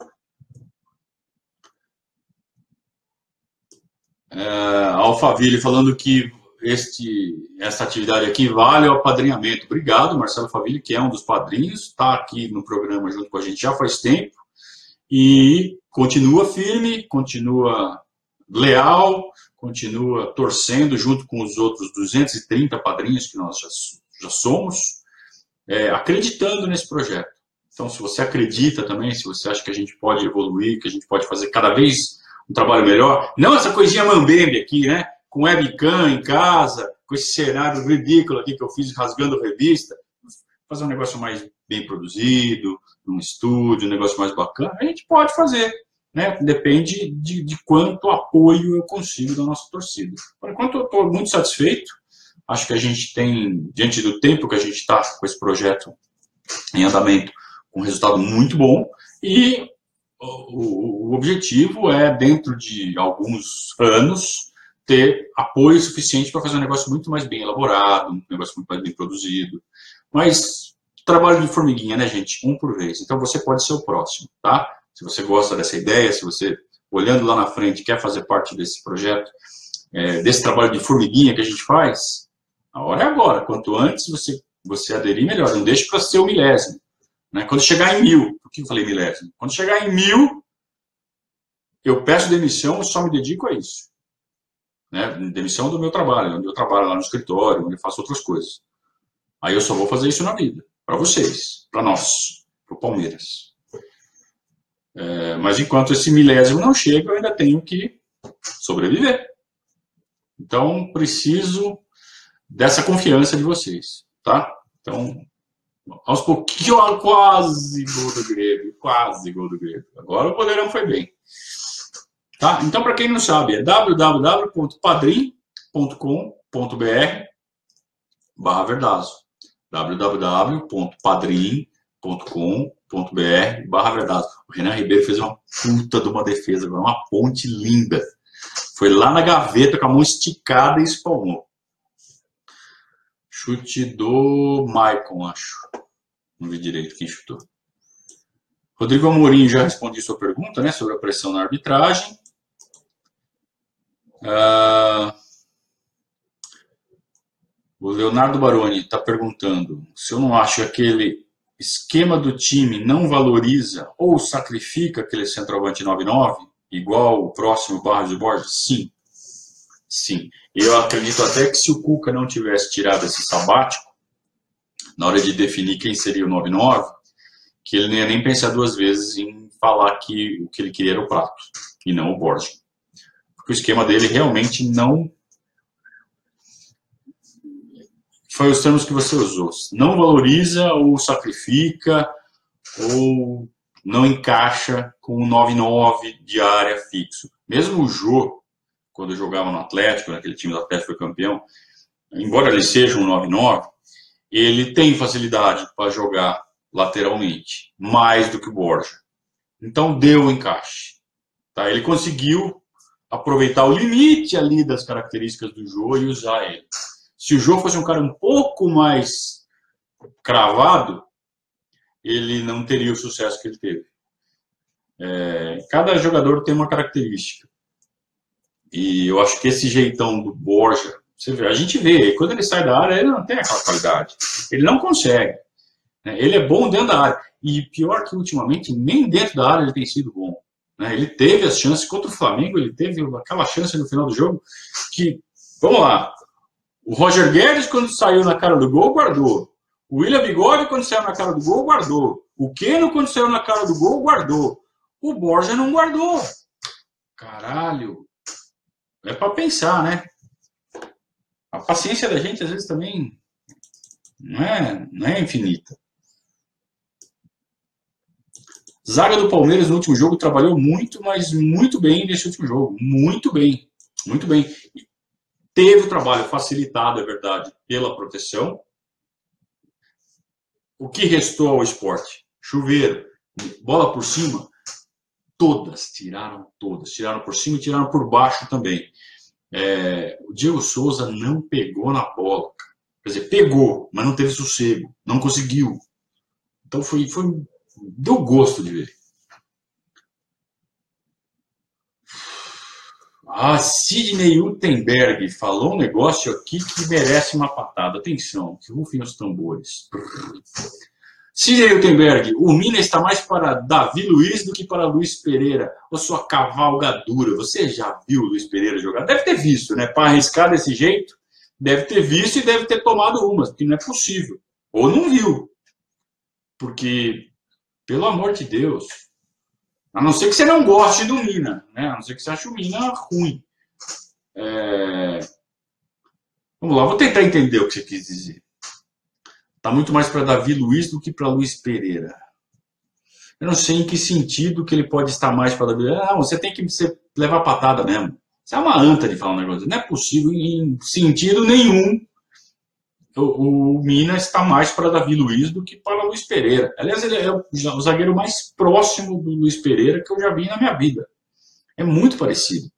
Alphaville falando que essa atividade aqui vale o apadrinhamento. Obrigado, Marcelo Faville, que é um dos padrinhos, está aqui no programa junto com a gente já faz tempo e continua firme, continua leal, continua torcendo junto com os outros 230 padrinhos que nós já somos, acreditando nesse projeto. Então, se você acredita também, se você acha que a gente pode evoluir, que a gente pode fazer cada vez um trabalho melhor, não essa coisinha mambembe aqui, né? Com webcam em casa, com esse cenário ridículo aqui que eu fiz rasgando revista, fazer um negócio mais bem produzido, num estúdio, um negócio mais bacana, a gente pode fazer, né? Depende de quanto apoio eu consigo da nossa torcida. Por enquanto, eu estou muito satisfeito, acho que a gente tem, diante do tempo que a gente está com esse projeto em andamento, um resultado muito bom, e o objetivo é, dentro de alguns anos, ter apoio suficiente para fazer um negócio muito mais bem elaborado, um negócio muito mais bem produzido. Mas trabalho de formiguinha, né, gente? Um por vez. Então você pode ser o próximo, tá? Se você gosta dessa ideia, se você, olhando lá na frente, quer fazer parte desse projeto, desse trabalho de formiguinha que a gente faz, a hora é agora. Quanto antes você aderir, melhor. Não deixe para ser o milésimo. Né? Quando chegar em 1000, por que eu falei milésimo? Quando chegar em 1000, eu peço demissão e só me dedico a isso. Né? Demissão do meu trabalho, onde eu trabalho lá no escritório, onde eu faço outras coisas. Aí eu só vou fazer isso na vida. Para vocês, para nós, para o Palmeiras. Mas enquanto esse milésimo não chega, eu ainda tenho que sobreviver. Então, preciso dessa confiança de vocês. Tá? Então, aos pouquinhos, quase gol do Grêmio. Quase gol do Grêmio. Agora o goleirão foi bem. Tá? Então, para quem não sabe, é www.padrim.com.br/Verdazo. www.padrim.com.br/Verdazo. O Renan Ribeiro fez uma puta de uma defesa agora, uma ponte linda. Foi lá na gaveta com a mão esticada e espalmou. Chute do Maicon, acho. Não vi direito quem chutou. Rodrigo Amorim, já respondi sua pergunta, né, sobre a pressão na arbitragem. O Leonardo Baroni está perguntando se eu não acho que aquele esquema do time não valoriza ou sacrifica aquele centroavante 9-9, igual o próximo Barros de Borges. Sim. Sim. Eu acredito até que se o Cuca não tivesse tirado esse sabático, na hora de definir quem seria o 9-9, que ele não ia nem pensar duas vezes em falar que o que ele queria era o Prato, e não o Borges. Porque o esquema dele realmente não... Foi os termos que você usou. Não valoriza ou sacrifica ou não encaixa com o 9-9 de área fixo. Mesmo o Jô, quando jogava no Atlético, naquele time do Atlético foi campeão, embora ele seja um 9-9, ele tem facilidade para jogar lateralmente, mais do que o Borja. Então deu o encaixe. Tá? Ele conseguiu aproveitar o limite ali das características do Jô e usar ele. Se o Jô fosse um cara um pouco mais cravado, ele não teria o sucesso que ele teve. Cada jogador tem uma característica. E eu acho que esse jeitão do Borja, você vê, a gente vê, quando ele sai da área, ele não tem aquela qualidade. Ele não consegue. Ele é bom dentro da área. E pior que ultimamente, nem dentro da área ele tem sido bom. Ele teve as chances contra o Flamengo, ele teve aquela chance no final do jogo que, vamos lá, o Roger Guedes, quando saiu na cara do gol, guardou. O William Bigode, quando saiu na cara do gol, guardou. O Keno, quando saiu na cara do gol, guardou. O Borja não guardou. Caralho. É para pensar, né? A paciência da gente, às vezes, também não é infinita. Zaga do Palmeiras no último jogo trabalhou muito, mas muito bem nesse último jogo. Muito bem. Muito bem. Teve o trabalho facilitado, é verdade, pela proteção. O que restou ao esporte? Chuveiro, bola por cima. Todas. Tiraram por cima e tiraram por baixo também. O Diego Souza não pegou na bola. Quer dizer, pegou, mas não teve sossego. Não conseguiu. Então deu gosto de ver. Sidney Utenberg falou um negócio aqui que merece uma patada. Atenção, que rufem os tambores. Sidney Utenberg, o Mina está mais para Davi Luiz do que para Luiz Pereira. Ô sua cavalgadura, você já viu o Luiz Pereira jogar? Deve ter visto, né? Para arriscar desse jeito, deve ter visto e deve ter tomado umas, porque não é possível. Ou não viu. Porque, pelo amor de Deus, a não ser que você não goste do Mina, né? A não ser que você ache o Mina ruim. Vamos lá, vou tentar entender o que você quis dizer. Está muito mais para Davi Luiz do que para Luiz Pereira. Eu não sei em que sentido que ele pode estar mais para Davi Luiz. Não, você tem que levar patada mesmo. Você é uma anta de falar um negócio. Não é possível, em sentido nenhum, o Mina está mais para Davi Luiz do que para Luiz Pereira. Aliás, ele é o zagueiro mais próximo do Luiz Pereira que eu já vi na minha vida. É muito parecido.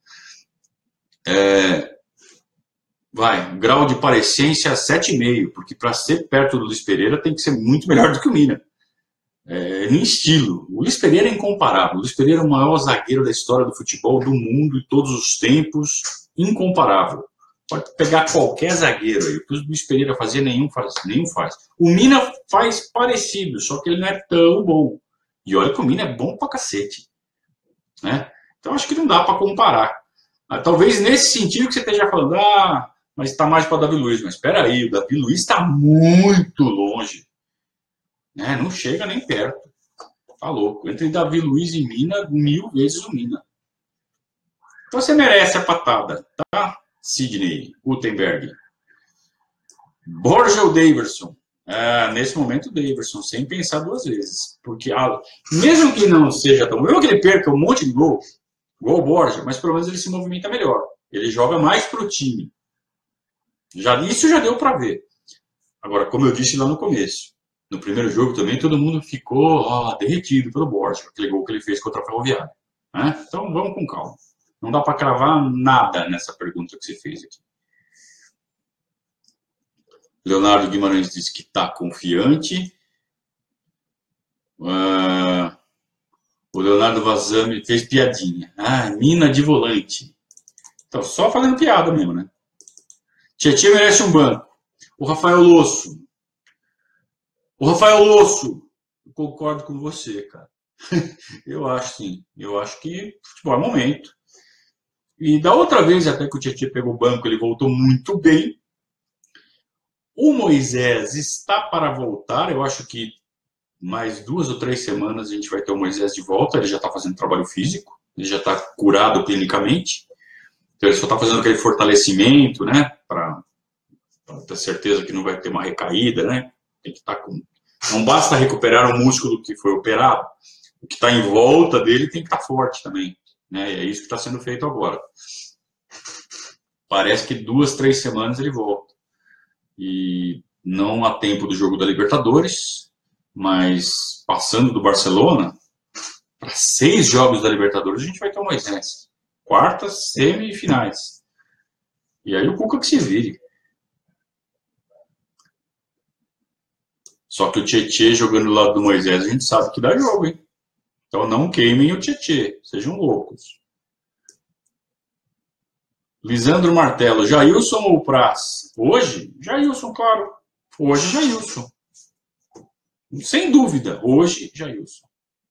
Grau de parecência 7,5, porque para ser perto do Luiz Pereira tem que ser muito melhor do que o Mina. Em estilo. O Luiz Pereira é incomparável. O Luiz Pereira é o maior zagueiro da história do futebol, do mundo, de todos os tempos. Incomparável. Pode pegar qualquer zagueiro aí. O que o Luiz Pereira fazia, nenhum faz. O Mina faz parecido, só que ele não é tão bom. E olha que o Mina é bom pra cacete. Né? Então acho que não dá para comparar. Talvez nesse sentido que você esteja falando, mas está mais para o Davi Luiz. Mas espera aí, o Davi Luiz está muito longe. Né? Não chega nem perto. Tá louco. Entre Davi Luiz e Mina, 1000 vezes o Mina. Então você merece a patada, tá? Sidney Utenberg. Borja ou Daverson? Nesse momento, o Daverson, sem pensar duas vezes. Porque, mesmo que não seja tão... Mesmo que ele perca um monte de gol, igual o Borja, mas pelo menos ele se movimenta melhor. Ele joga mais pro time. Isso já deu para ver. Agora, como eu disse lá no começo, no primeiro jogo também, todo mundo ficou derretido pelo Borja, aquele gol que ele fez contra a Ferroviária. Né? Então, vamos com calma. Não dá para cravar nada nessa pergunta que você fez aqui. Leonardo Guimarães disse que está confiante. O Leonardo Vazami fez piadinha. Mina de volante. Então, só fazendo piada mesmo, né? Tietchan merece um banco. O Rafael Losso. Eu concordo com você, cara. Eu acho sim. Eu acho que futebol é momento. E da outra vez, até que o Tietchan pegou o banco, ele voltou muito bem. O Moisés está para voltar. Eu acho que mais 2 ou 3 semanas a gente vai ter o Moisés de volta. Ele já está fazendo trabalho físico. Ele já está curado clinicamente. Então ele só está fazendo aquele fortalecimento, né? Para ter certeza que não vai ter uma recaída, né? Tem que estar com... Não basta recuperar o músculo que foi operado. O que está em volta dele tem que estar forte também. Né? E é isso que está sendo feito agora. Parece que 2, 3 semanas ele volta. E não há tempo do jogo da Libertadores, mas passando do Barcelona, para 6 jogos da Libertadores a gente vai ter o Moisés. Quartas, semifinais. E aí o Cuca que se vire. Só que o Tietchan jogando do lado do Moisés, a gente sabe que dá jogo, hein? Então não queimem o Tietchan, sejam loucos. Lisandro Martelo, Jailson ou Praz? Hoje? Jailson, claro. Hoje, Jailson. Sem dúvida, hoje, Jailson.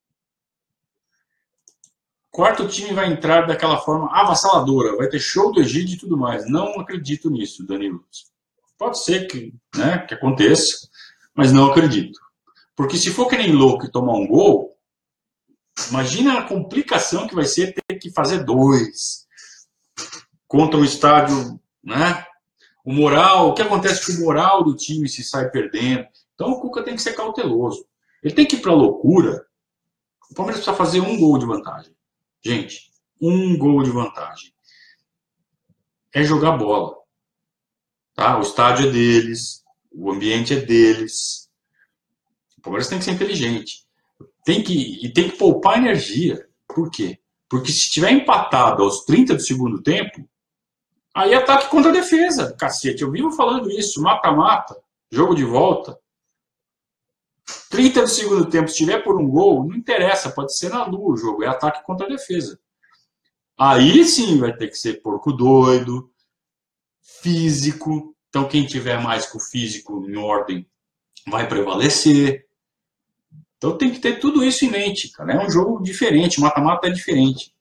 Quarto time vai entrar daquela forma avassaladora, vai ter show do Egídio e tudo mais. Não acredito nisso, Danilo. Pode ser que aconteça, mas não acredito. Porque se for que nem louco e tomar um gol, imagina a complicação que vai ser ter que fazer 2. contra um estádio, né? O que acontece com o moral do time se sai perdendo. Então o Cuca tem que ser cauteloso. Ele tem que ir para a loucura. O Palmeiras precisa fazer um gol de vantagem. Gente, um gol de vantagem. É jogar bola. Tá? O estádio é deles, o ambiente é deles. O Palmeiras tem que ser inteligente. Tem que poupar energia. Por quê? Porque se estiver empatado aos 30 do segundo tempo, aí ataque contra a defesa. Cacete, eu vivo falando isso. Mata-mata, jogo de volta. 30 do segundo tempo, se tiver por um gol, não interessa, pode ser na lua o jogo, é ataque contra a defesa. Aí sim vai ter que ser porco doido, físico. Então quem tiver mais com o físico em ordem vai prevalecer. Então tem que ter tudo isso em mente, cara. É um jogo diferente, mata-mata é diferente.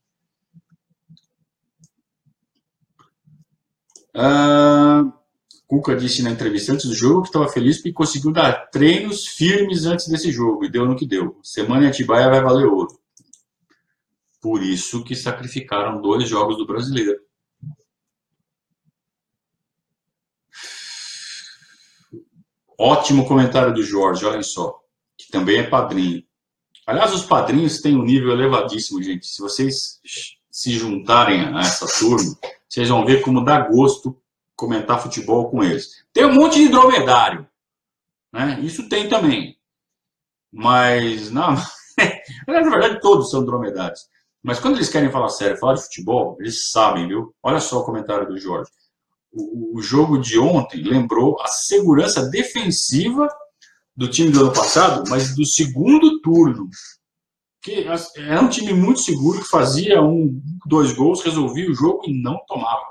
Cuca disse na entrevista antes do jogo que estava feliz porque conseguiu dar treinos firmes antes desse jogo e deu no que deu. Semana em Atibaia vai valer ouro. Por isso que sacrificaram 2 jogos do Brasileiro. Ótimo comentário do Jorge, olhem só, que também é padrinho. Aliás, os padrinhos têm um nível elevadíssimo, gente. Se vocês se juntarem a essa turma, vocês vão ver como dá gosto comentar futebol com eles. Tem um monte de dromedário, né? Isso tem também. Mas, não, na verdade, todos são dromedários. Mas quando eles querem falar sério, falar de futebol, eles sabem, viu? Olha só o comentário do Jorge. O jogo de ontem lembrou a segurança defensiva do time do ano passado, mas do segundo turno. Que era um time muito seguro, que fazia 1, 2 gols, resolvia o jogo e não tomava.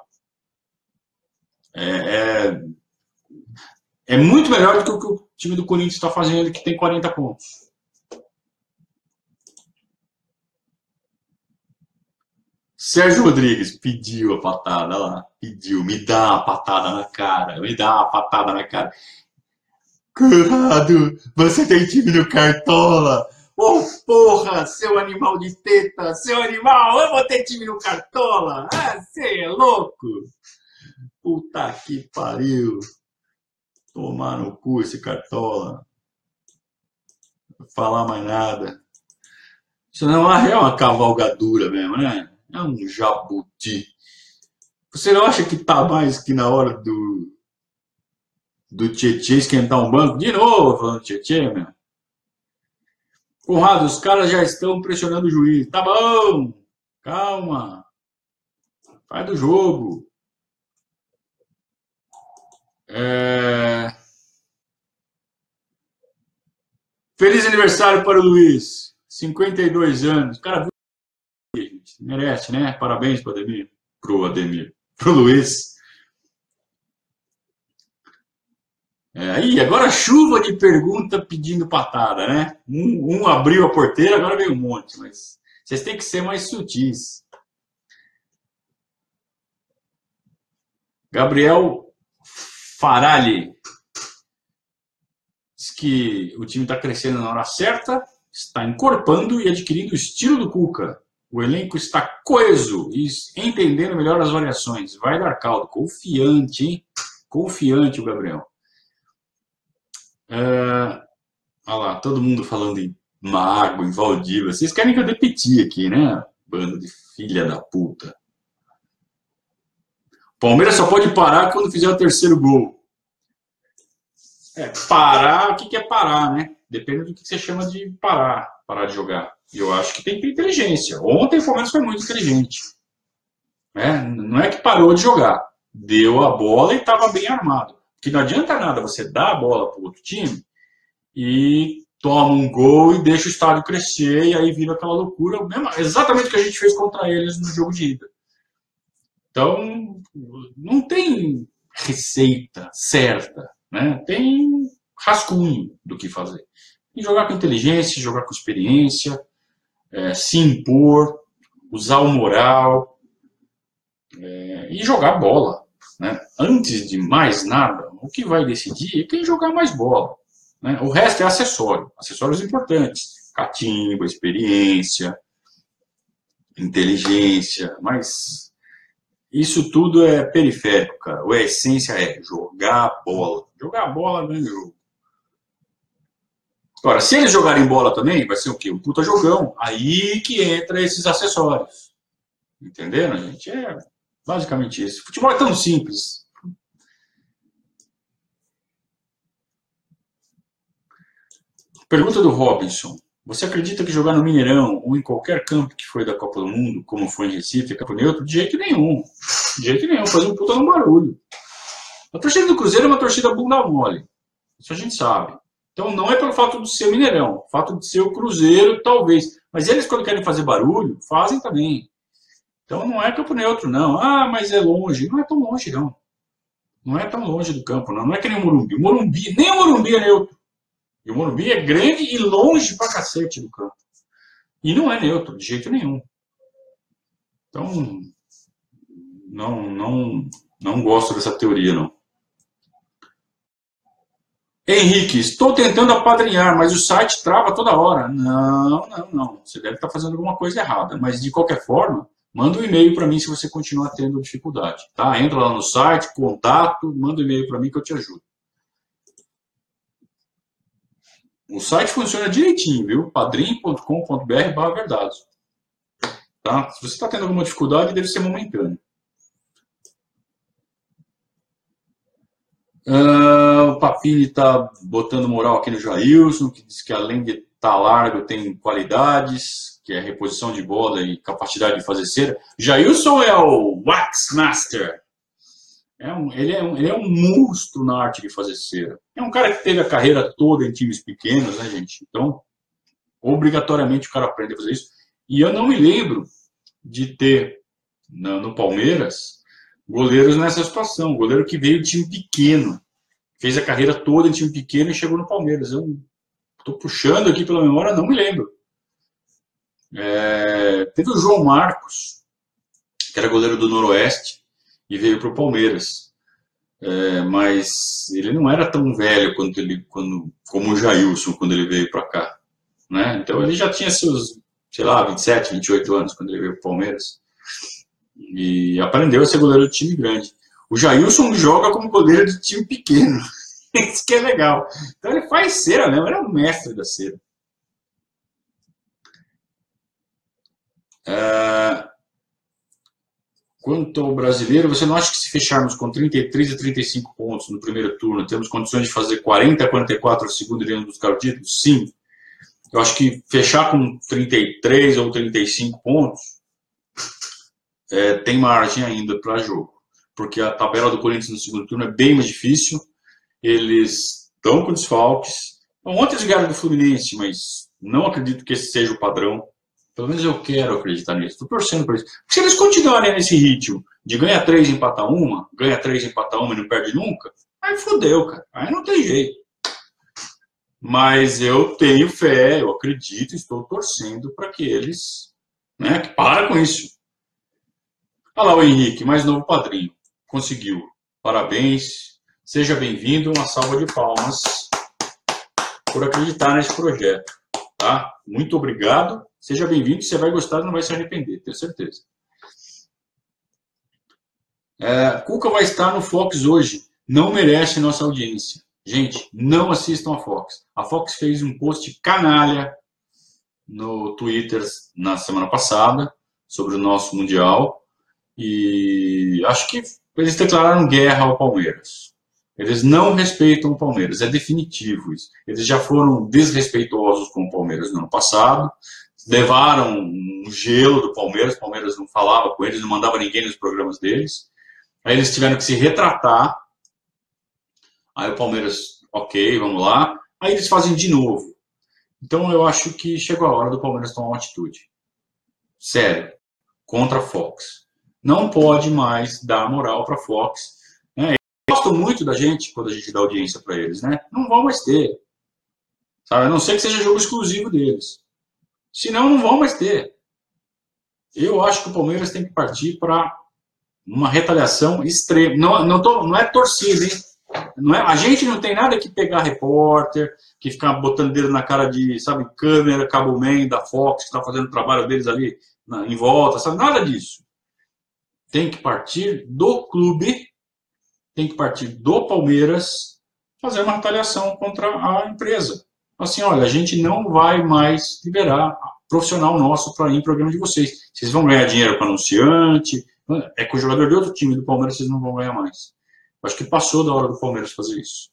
É muito melhor do que o que o time do Corinthians está fazendo, que tem 40 pontos. Sérgio Rodrigues pediu a patada, olha lá, pediu, me dá uma patada na cara, me dá uma patada na cara. Conrado, você tem time no Cartola? Ô, porra, seu animal de teta, seu animal, eu vou ter time no Cartola? Ah, você é louco? Puta que pariu. Tomar no cu esse Cartola. Não falar mais nada. Isso não é uma cavalgadura mesmo, né? É um jabuti. Você não acha que tá mais que na hora do Tietê esquentar um banco? De novo falando Tietê, meu. Conrado, os caras já estão pressionando o juiz. Tá bom, calma. Faz do jogo. Feliz aniversário para o Luiz. 52 anos. Cara, merece, né? Parabéns pro Ademir. Pro Luiz. Aí, agora chuva de pergunta pedindo patada, né? Um abriu a porteira, agora veio um monte, mas vocês têm que ser mais sutis. Gabriel Farali diz que o time está crescendo na hora certa, está encorpando e adquirindo o estilo do Cuca. O elenco está coeso e entendendo melhor as variações. Vai dar caldo. Confiante, hein? Confiante o Gabriel. Olha lá, todo mundo falando em Mago, em Valdívia. Vocês querem que eu dê piti aqui, né? Bando de filha da puta. Palmeiras só pode parar quando fizer o terceiro gol. Parar, o que é parar, né? Depende do que você chama de parar de jogar. E eu acho que tem que ter inteligência. Ontem o Palmeiras foi muito inteligente. Não é que parou de jogar. Deu a bola e estava bem armado. Porque não adianta nada você dar a bola para o outro time e toma um gol e deixa o estádio crescer e aí vira aquela loucura. Exatamente o que a gente fez contra eles no jogo de ida. Então, não tem receita certa, né? Tem rascunho do que fazer. E jogar com inteligência, jogar com experiência, se impor, usar o moral e jogar bola. Né? Antes de mais nada, o que vai decidir é quem jogar mais bola. Né? O resto é acessório, acessórios importantes. Catimba, experiência, inteligência, mas Isso tudo é periférico, cara. A essência é jogar bola. Jogar bola ganha jogo. Agora, se eles jogarem bola também, vai ser o quê? Um puta jogão. Aí que entra esses acessórios. Entenderam, gente? É basicamente isso. Futebol é tão simples. Pergunta do Robinson. Você acredita que jogar no Mineirão ou em qualquer campo que foi da Copa do Mundo, como foi em Recife, campo neutro? De jeito nenhum. De jeito nenhum. Faz um puta no barulho. A torcida do Cruzeiro é uma torcida bunda mole. Isso a gente sabe. Então não é pelo fato de ser o Mineirão. O fato de ser o Cruzeiro, talvez. Mas eles, quando querem fazer barulho, fazem também. Então não é campo neutro, não. Ah, mas é longe. Não é tão longe, não. Não é tão longe do campo, não. Não é que nem o Morumbi. Nem o Morumbi é neutro. E o Morumbi é grande e longe pra cacete do campo. E não é neutro, de jeito nenhum. Então, não gosto dessa teoria, não. Henrique, estou tentando apadrinhar, mas o site trava toda hora. Não. Você deve estar fazendo alguma coisa errada. Mas, de qualquer forma, manda um e-mail para mim se você continuar tendo dificuldade. Tá? Entra lá no site, contato, manda um e-mail para mim que eu te ajudo. O site funciona direitinho, viu? padrim.com.br/verdade. Tá? Se você está tendo alguma dificuldade, deve ser momentâneo. O Papini está botando moral aqui no Jailson, que diz que além de estar largo, tem qualidades, que é reposição de bola e capacidade de fazer cera. Jailson é o Wax Master. Ele é um monstro na arte de fazer cera. É um cara que teve a carreira toda em times pequenos, né, gente? Então, obrigatoriamente o cara aprende a fazer isso. E eu não me lembro de ter no Palmeiras goleiros nessa situação. Goleiro que veio de time pequeno, fez a carreira toda em time pequeno e chegou no Palmeiras. Eu estou puxando aqui pela memória, não me lembro. Teve o João Marcos, que era goleiro do Noroeste, e veio para o Palmeiras. Mas ele não era tão velho como o Jailson quando ele veio para cá. Né? Então ele já tinha seus, sei lá, 27, 28 anos quando ele veio para o Palmeiras. E aprendeu a ser goleiro de time grande. O Jailson joga como goleiro de time pequeno. Isso que é legal. Então ele faz cera mesmo, ele é um mestre da cera. Quanto ao brasileiro, você não acha que se fecharmos com 33 a 35 pontos no primeiro turno, temos condições de fazer 40 a 44 no segundo e iremos buscar o título? Sim. Eu acho que fechar com 33 ou 35 pontos tem margem ainda para jogo. Porque a tabela do Corinthians no segundo turno é bem mais difícil. Eles estão com desfalques. Ontem eles ganharam do Fluminense, mas não acredito que esse seja o padrão. Pelo menos eu quero acreditar nisso. Estou torcendo por isso. Porque se eles continuarem nesse ritmo de ganha 3 e empata uma, ganha 3 e empata uma e não perde nunca, aí fodeu, cara. Aí não tem jeito. Mas eu tenho fé, eu acredito, estou torcendo para que eles, né, que para com isso. Olha lá o Henrique, mais novo padrinho. Conseguiu. Parabéns. Seja bem-vindo. Uma salva de palmas por acreditar nesse projeto. Tá? Muito obrigado. Seja bem-vindo. Você vai gostar e não vai se arrepender, tenho certeza. Cuca vai estar no Fox hoje. Não merece nossa audiência. Gente, não assistam a Fox. A Fox fez um post canalha no Twitter na semana passada sobre o nosso Mundial. E acho que eles declararam guerra ao Palmeiras. Eles não respeitam o Palmeiras, é definitivo isso. Eles já foram desrespeitosos com o Palmeiras no ano passado, levaram um gelo do Palmeiras, o Palmeiras não falava com eles, não mandava ninguém nos programas deles. Aí eles tiveram que se retratar. Aí o Palmeiras, ok, vamos lá. Aí eles fazem de novo. Então eu acho que chegou a hora do Palmeiras tomar uma atitude. Sério, contra a Fox. Não pode mais dar moral para a Fox. Né? Eles gostam muito da gente quando a gente dá audiência para eles. Né? Não vão mais ter. Sabe? A não ser que seja jogo exclusivo deles. Senão, não vão mais ter. Eu acho que o Palmeiras tem que partir para uma retaliação extrema. Não é torcida, hein? A gente não tem nada que pegar repórter, que ficar botando dedo na cara de, sabe, câmera, cabo man da Fox, que está fazendo o trabalho deles ali em volta, sabe? Nada disso. tem que partir do clube, tem que partir do Palmeiras fazer uma retaliação contra a empresa. Assim, olha, a gente não vai mais liberar profissional nosso para ir em programa de vocês. Vocês vão ganhar dinheiro com anunciante, é com o jogador de outro time do Palmeiras vocês não vão ganhar mais. Acho que passou da hora do Palmeiras fazer isso.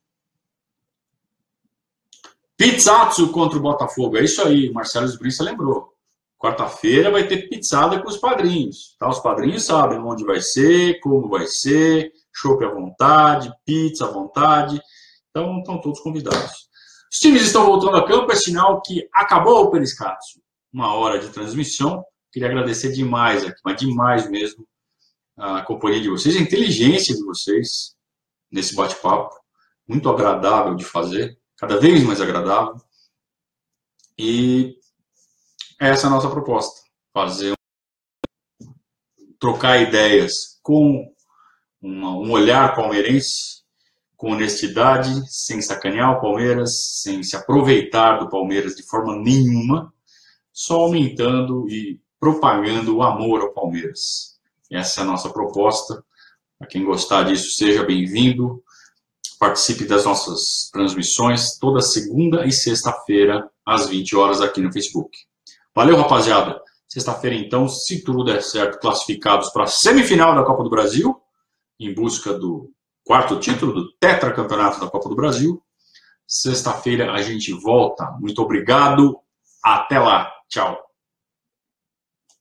Pizzazzo contra o Botafogo. É isso aí, Marcelo Esbrinça lembrou. Quarta-feira vai ter pizzada com os padrinhos. Tá? Os padrinhos sabem onde vai ser, como vai ser, chopp à vontade, pizza à vontade. Então, estão todos convidados. Os times estão voltando a campo, é sinal que acabou o Periscatio. 1 hora de transmissão. Queria agradecer demais aqui, mas demais mesmo, a companhia de vocês, a inteligência de vocês nesse bate-papo. Muito agradável de fazer, cada vez mais agradável. E essa é a nossa proposta. Trocar ideias com um olhar palmeirense, com honestidade, sem sacanear o Palmeiras, sem se aproveitar do Palmeiras de forma nenhuma, só aumentando e propagando o amor ao Palmeiras. Essa é a nossa proposta. Para quem gostar disso, seja bem-vindo. Participe das nossas transmissões toda segunda e sexta-feira, às 20 horas, aqui no Facebook. Valeu, rapaziada. Sexta-feira, então, se tudo der certo, classificados para a semifinal da Copa do Brasil, em busca do 4º título do tetracampeonato da Copa do Brasil. Sexta-feira a gente volta. Muito obrigado. Até lá. Tchau.